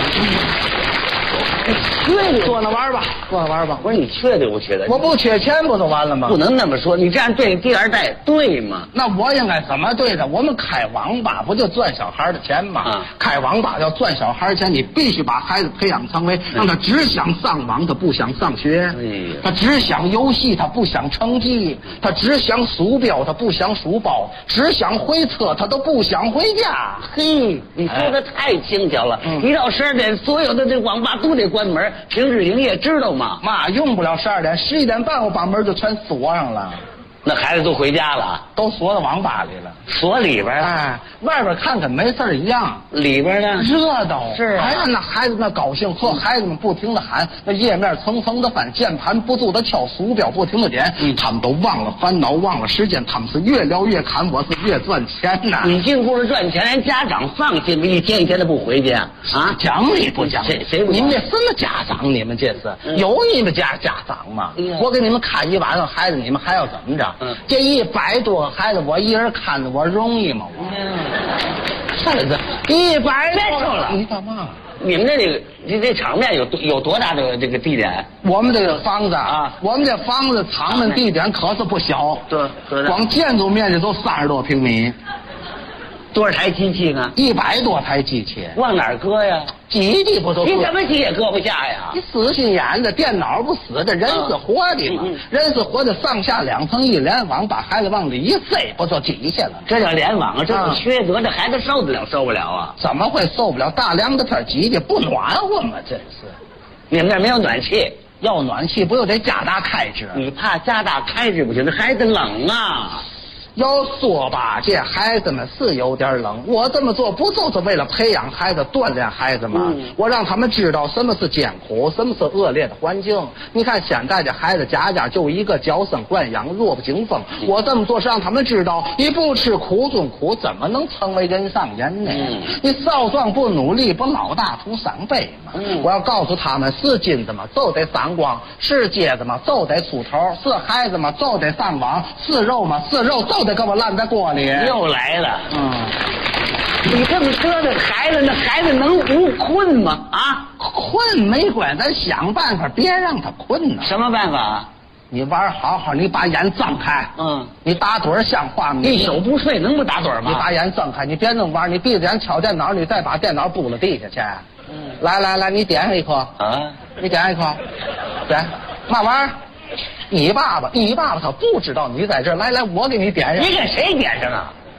坐那玩吧，坐那玩吧。 不是你缺对不缺的？ 我不缺钱不就完了吗？ 不能那么说，你这样对第二代对吗？ 那我应该怎么对的？我们开网吧不就赚小孩的钱吗？开网吧要赚小孩钱，你必须把孩子培养成为让他只想上网，他不想上学；他只想游戏，他不想成绩；他只想鼠标，他不想书包；只想回车，他都不想回家。 嘿，你说的太轻巧了。一到12点，所有的这网吧都得关门，停止营业，知道吗？ 妈，用不了12点，11点半我把门就全锁上了。 那孩子都回家了， 都锁到网吧里了， 锁里边了。外边看跟没事一样， 里边呢热闹。 是啊， 哎呀，那孩子那高兴，和孩子们不停的喊，那页面层层的翻，键盘不住的敲，鼠标不停的点，他们都忘了烦恼，忘了时间，他们是越聊越看，我是越赚钱呐。 你净顾着赚钱，连家长放心吗？一天一天的不回去啊？ 讲理不讲？ 谁不？ 你们这什么家长？你们这是有你们家长吗？我给你们看一晚上孩子，你们还要怎么着？这100多个孩子，我一人看着我容易吗？孩子100多了，你干嘛？ 你们这场面有多大的这个地点？ 我们这个房子啊，我们这房子场面地点可是不小， 对， 光建筑面积都30多平米。 多少台机器呢 ？100多台机器， 往哪儿搁呀？ 机器不都？ 你怎么机也搁不下呀？ 你死心眼子，电脑不死的，人是活的嘛？人是活的，上下2层一联网，把孩子往里一塞，不就机器了？ 这叫联网啊！这不缺德，这孩子受不了啊？ 怎么会受不了？大凉的天挤的不暖和吗？真是， 你们那没有暖气？ 要暖气不就得加大开支？ 你怕加大开支不行，这孩子冷啊。 要说吧，这孩子们是有点冷。我这么做不就是为了培养孩子、锻炼孩子吗？我让他们知道什么是艰苦，什么是恶劣的环境。你看现在这孩子家家就一个娇生惯养、弱不禁风。我这么做是让他们知道，你不吃苦中苦，怎么能成为人上人呢？你少壮不努力，不老大徒伤悲吗？我要告诉他们，是金子嘛就得闪光，是疖子嘛就得出头，是孩子嘛就得上网，是肉嘛是肉就得给我烂在锅里。 又来了。你这么折腾孩子，那孩子能不困吗？啊， 困没关系，咱想办法别让他困呢。 什么办法？ 你玩好好，你把眼睁开。你打盹像话吗？ 一宿不睡能不打盹吗？ 你把眼睁开，你别那么玩，你闭着眼敲电脑，你再把电脑拨了地下去。来，你点上一颗啊！你点上一颗，点嘛玩意儿？你爸爸他不知道你在这儿。来，我给你点上。 你给谁点上啊？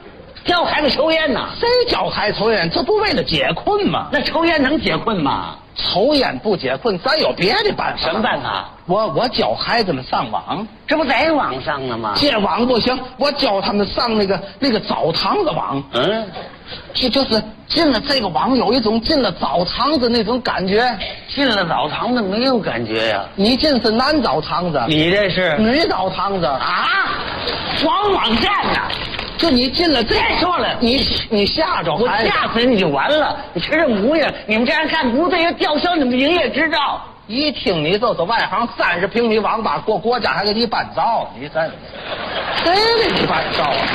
教孩子抽烟呐？ 谁教孩子抽烟？这不为了解困吗？ 那抽烟能解困吗？ 抽烟不解困，咱有别的办法。 什么办法？ 我教孩子们上网， 这不在网上呢吗？ 这网不行，我教他们上那个澡堂子网。就是进了这个网，有一种进了澡堂子那种感觉。 进了澡堂子没有感觉呀？ 你进是男澡堂子， 你这是女澡堂子啊？双网站呐！ 就你进了这， 再说了， 你吓着我吓死你就完了。你瞧这模样，你们这样干不对，要吊销你们营业执照。 一听你就是外行，30平米网吧，国家还给你办照，你真谁给你办照啊？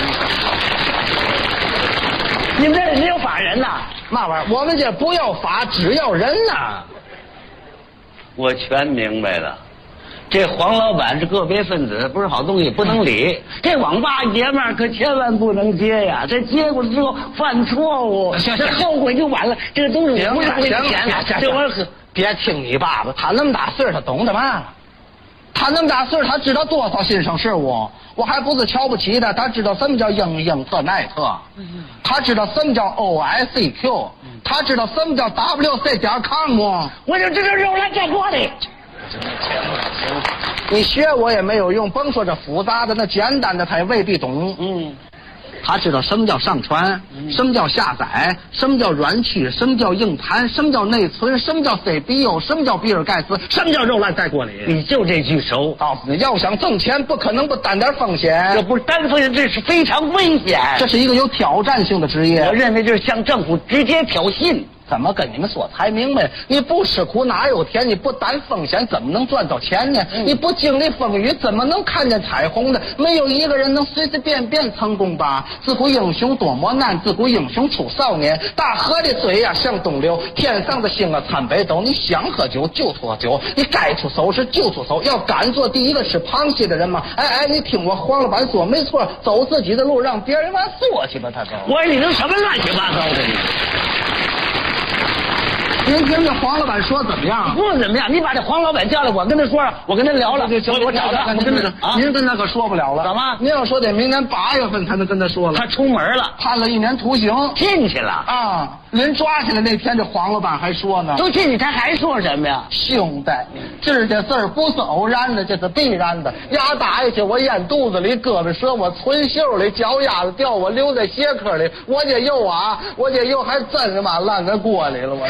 你们这里没有法人呐？ 嘛玩意儿？我们这不要法，只要人呐。 我全明白了。这黄老板是个别分子，不是好东西，不能理。这网吧爷们儿可千万不能接呀！这接过之后犯错误，这后悔就晚了。这个东西不是为钱，这玩意儿别听你爸爸，他那么大岁数，他懂得嘛？他那么大岁数，他知道多少新生事物。我还不是瞧不起他，他知道什么叫英特奈特，他知道什么叫 OICQ，他知道什么叫 WC.com。 我就知道肉来见锅里。 你学我也没有用，甭说这复杂的，那简单的他也未必懂。他知道什么叫上传，什么叫下载，什么叫软驱，什么叫硬盘，什么叫内存，什么叫 CPU， 什么叫比尔盖茨，什么叫肉烂在锅里。 你就这句熟。 告诉你，要想挣钱，不可能不担点风险。 这不是担风险，这是非常危险。 这是一个有挑战性的职业。 我认为这是向政府直接挑衅。 怎么跟你们说才明白？你不吃苦哪有甜？你不担风险怎么能赚到钱呢？你不经历风雨怎么能看见彩虹呢？没有一个人能随随便便成功吧？自古英雄多磨难，自古英雄出少年。大河的水呀向东流，天上的星啊参北斗。你想喝酒就喝酒，你该出手时就出手。要敢做第一个吃螃蟹的人吗？你听我黄老板说没错，走自己的路，让别人往说去吧。他说我说你能什么乱七八糟的你？ 您听这黄老板说怎么样？ 不怎么样，你把这黄老板叫来，我跟他说，我跟他聊了，我找他，我跟他您跟他可说不了了。 怎么？ 您要说得明年8月份才能跟他说了。 他出门了， 判了1年徒刑， 进去了啊！临抓起来那天，这黄老板还说呢， 都进去，他还说什么呀？ 兄弟，今儿这事儿不是偶然的，这是必然的。牙打下去，我咽肚子里，胳膊折我存袖里，脚丫子掉我留在鞋壳里，我这又还真他妈烂在锅里了，我。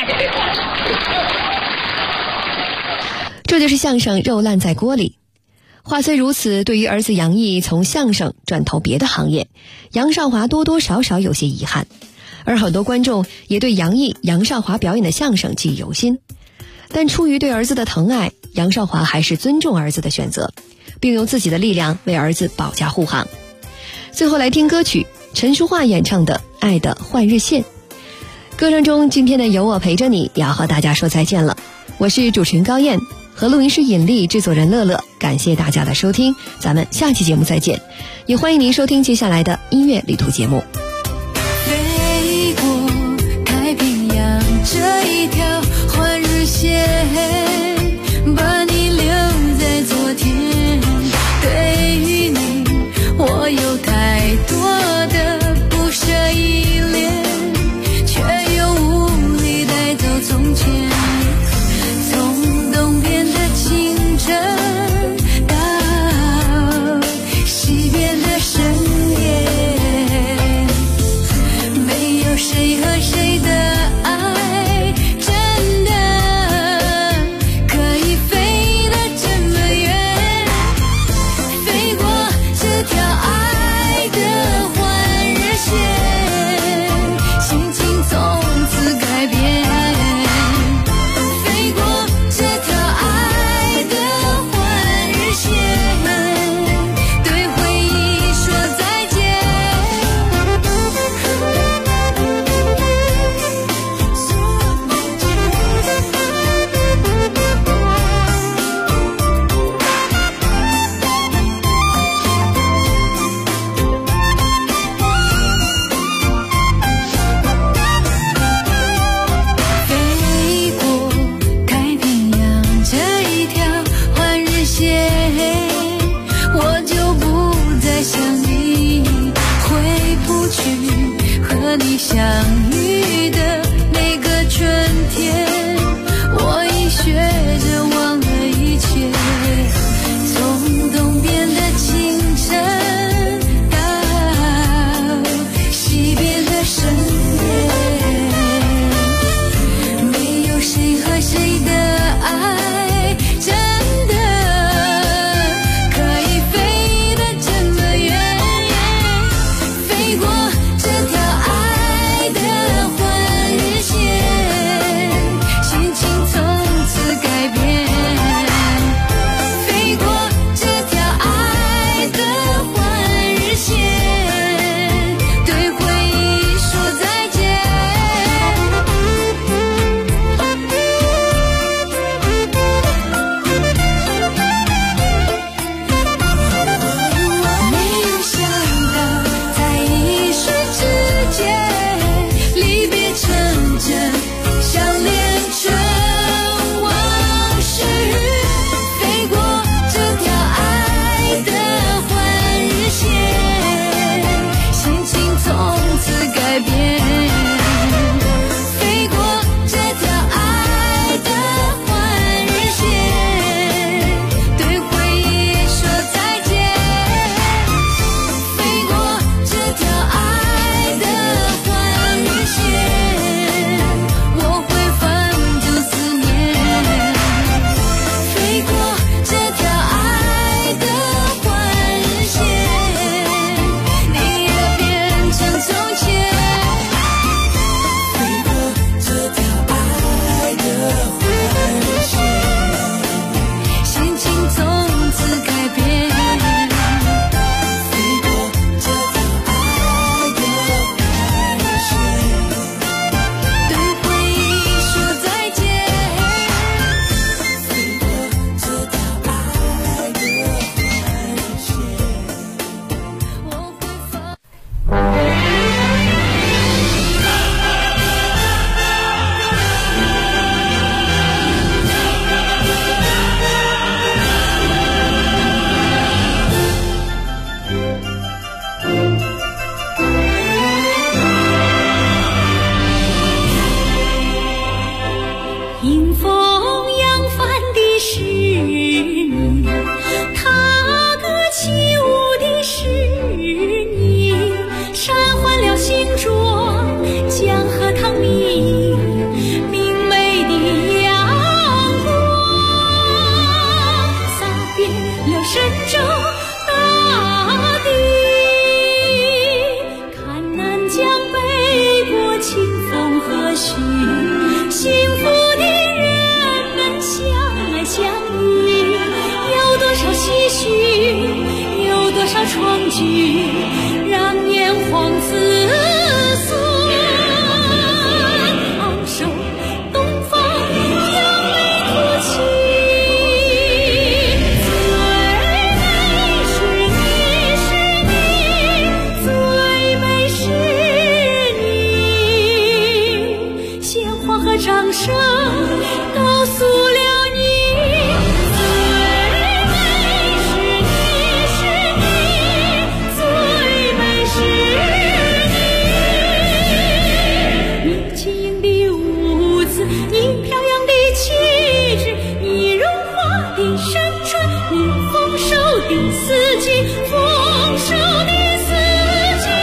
这就是相声肉烂在锅里。话虽如此，对于儿子杨毅从相声转投别的行业，杨少华多多少少有些遗憾，而很多观众也对杨少华表演的相声记忆犹新。但出于对儿子的疼爱，杨少华还是尊重儿子的选择，并用自己的力量为儿子保驾护航。最后来听歌曲，陈淑桦演唱的《爱的换日线》。歌声中，今天的有我陪着你也要和大家说再见了。我是主持人高燕，和录音师尹丽，制作人乐乐，感谢大家的收听，咱们下期节目再见。也欢迎您收听接下来的音乐旅途节目。 飞过太平洋这一条换日线，把你留在昨天。对于你，我有太多的不舍依恋，却又无力带走从前。从东边的清晨到西边的深夜，没有谁和谁的爱真的和你相遇的那个春天，我已学着忘了一切，从东边的清晨到西边的深夜，没有谁和谁的爱真的可以飞得这么远，飞过这条爱的换日线，心情从此改变，飞过这条爱的换日线，对回忆说再见。没有想到在一瞬之间，离别成真，相恋成往事，飞过这条爱的换日线，心情从此改变，飞过这条爱的换日线，对回忆说再见，飞过这条爱的换日线，我会放逐思念，飞过这条爱的换日线，你也变成从前，飞过这条爱的换日线，心情从此改变，飞过这条爱的换日线，对回忆说再见，飞过这条爱的换日线，我会放。迎风扬帆的是你，踏歌起舞的是你，山换了新装，江河淌你明媚的阳光，洒遍了神州大地，看南疆北国清风和煦，幸福的人们相爱相依，有多少唏嘘，有多少创举，让炎黄子孙昂首东方扬眉吐气，最美是你是你，最美是你，鲜花和掌声告诉了你，最美是你是你，最美是你，你轻盈的舞姿，你飘扬的气质，你荣华的山川，你丰收的四季，丰收的四季。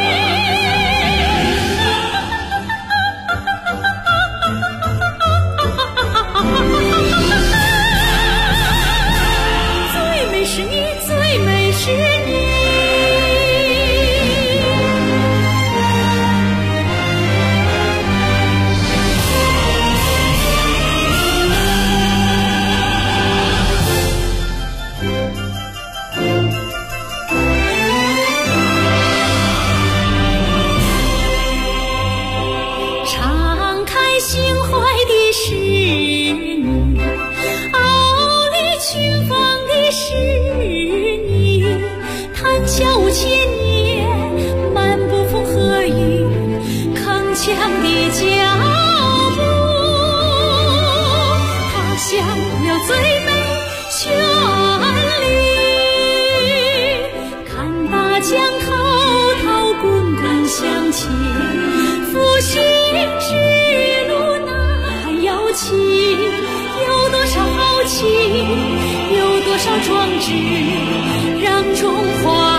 最美是你，最美是你。敞开心怀的是你，傲立群芳的是你，谈笑五千年，漫步风和雨，铿锵的脚步，踏响了最美旋律，看大江滔滔滚滚向前。 壮举，让中华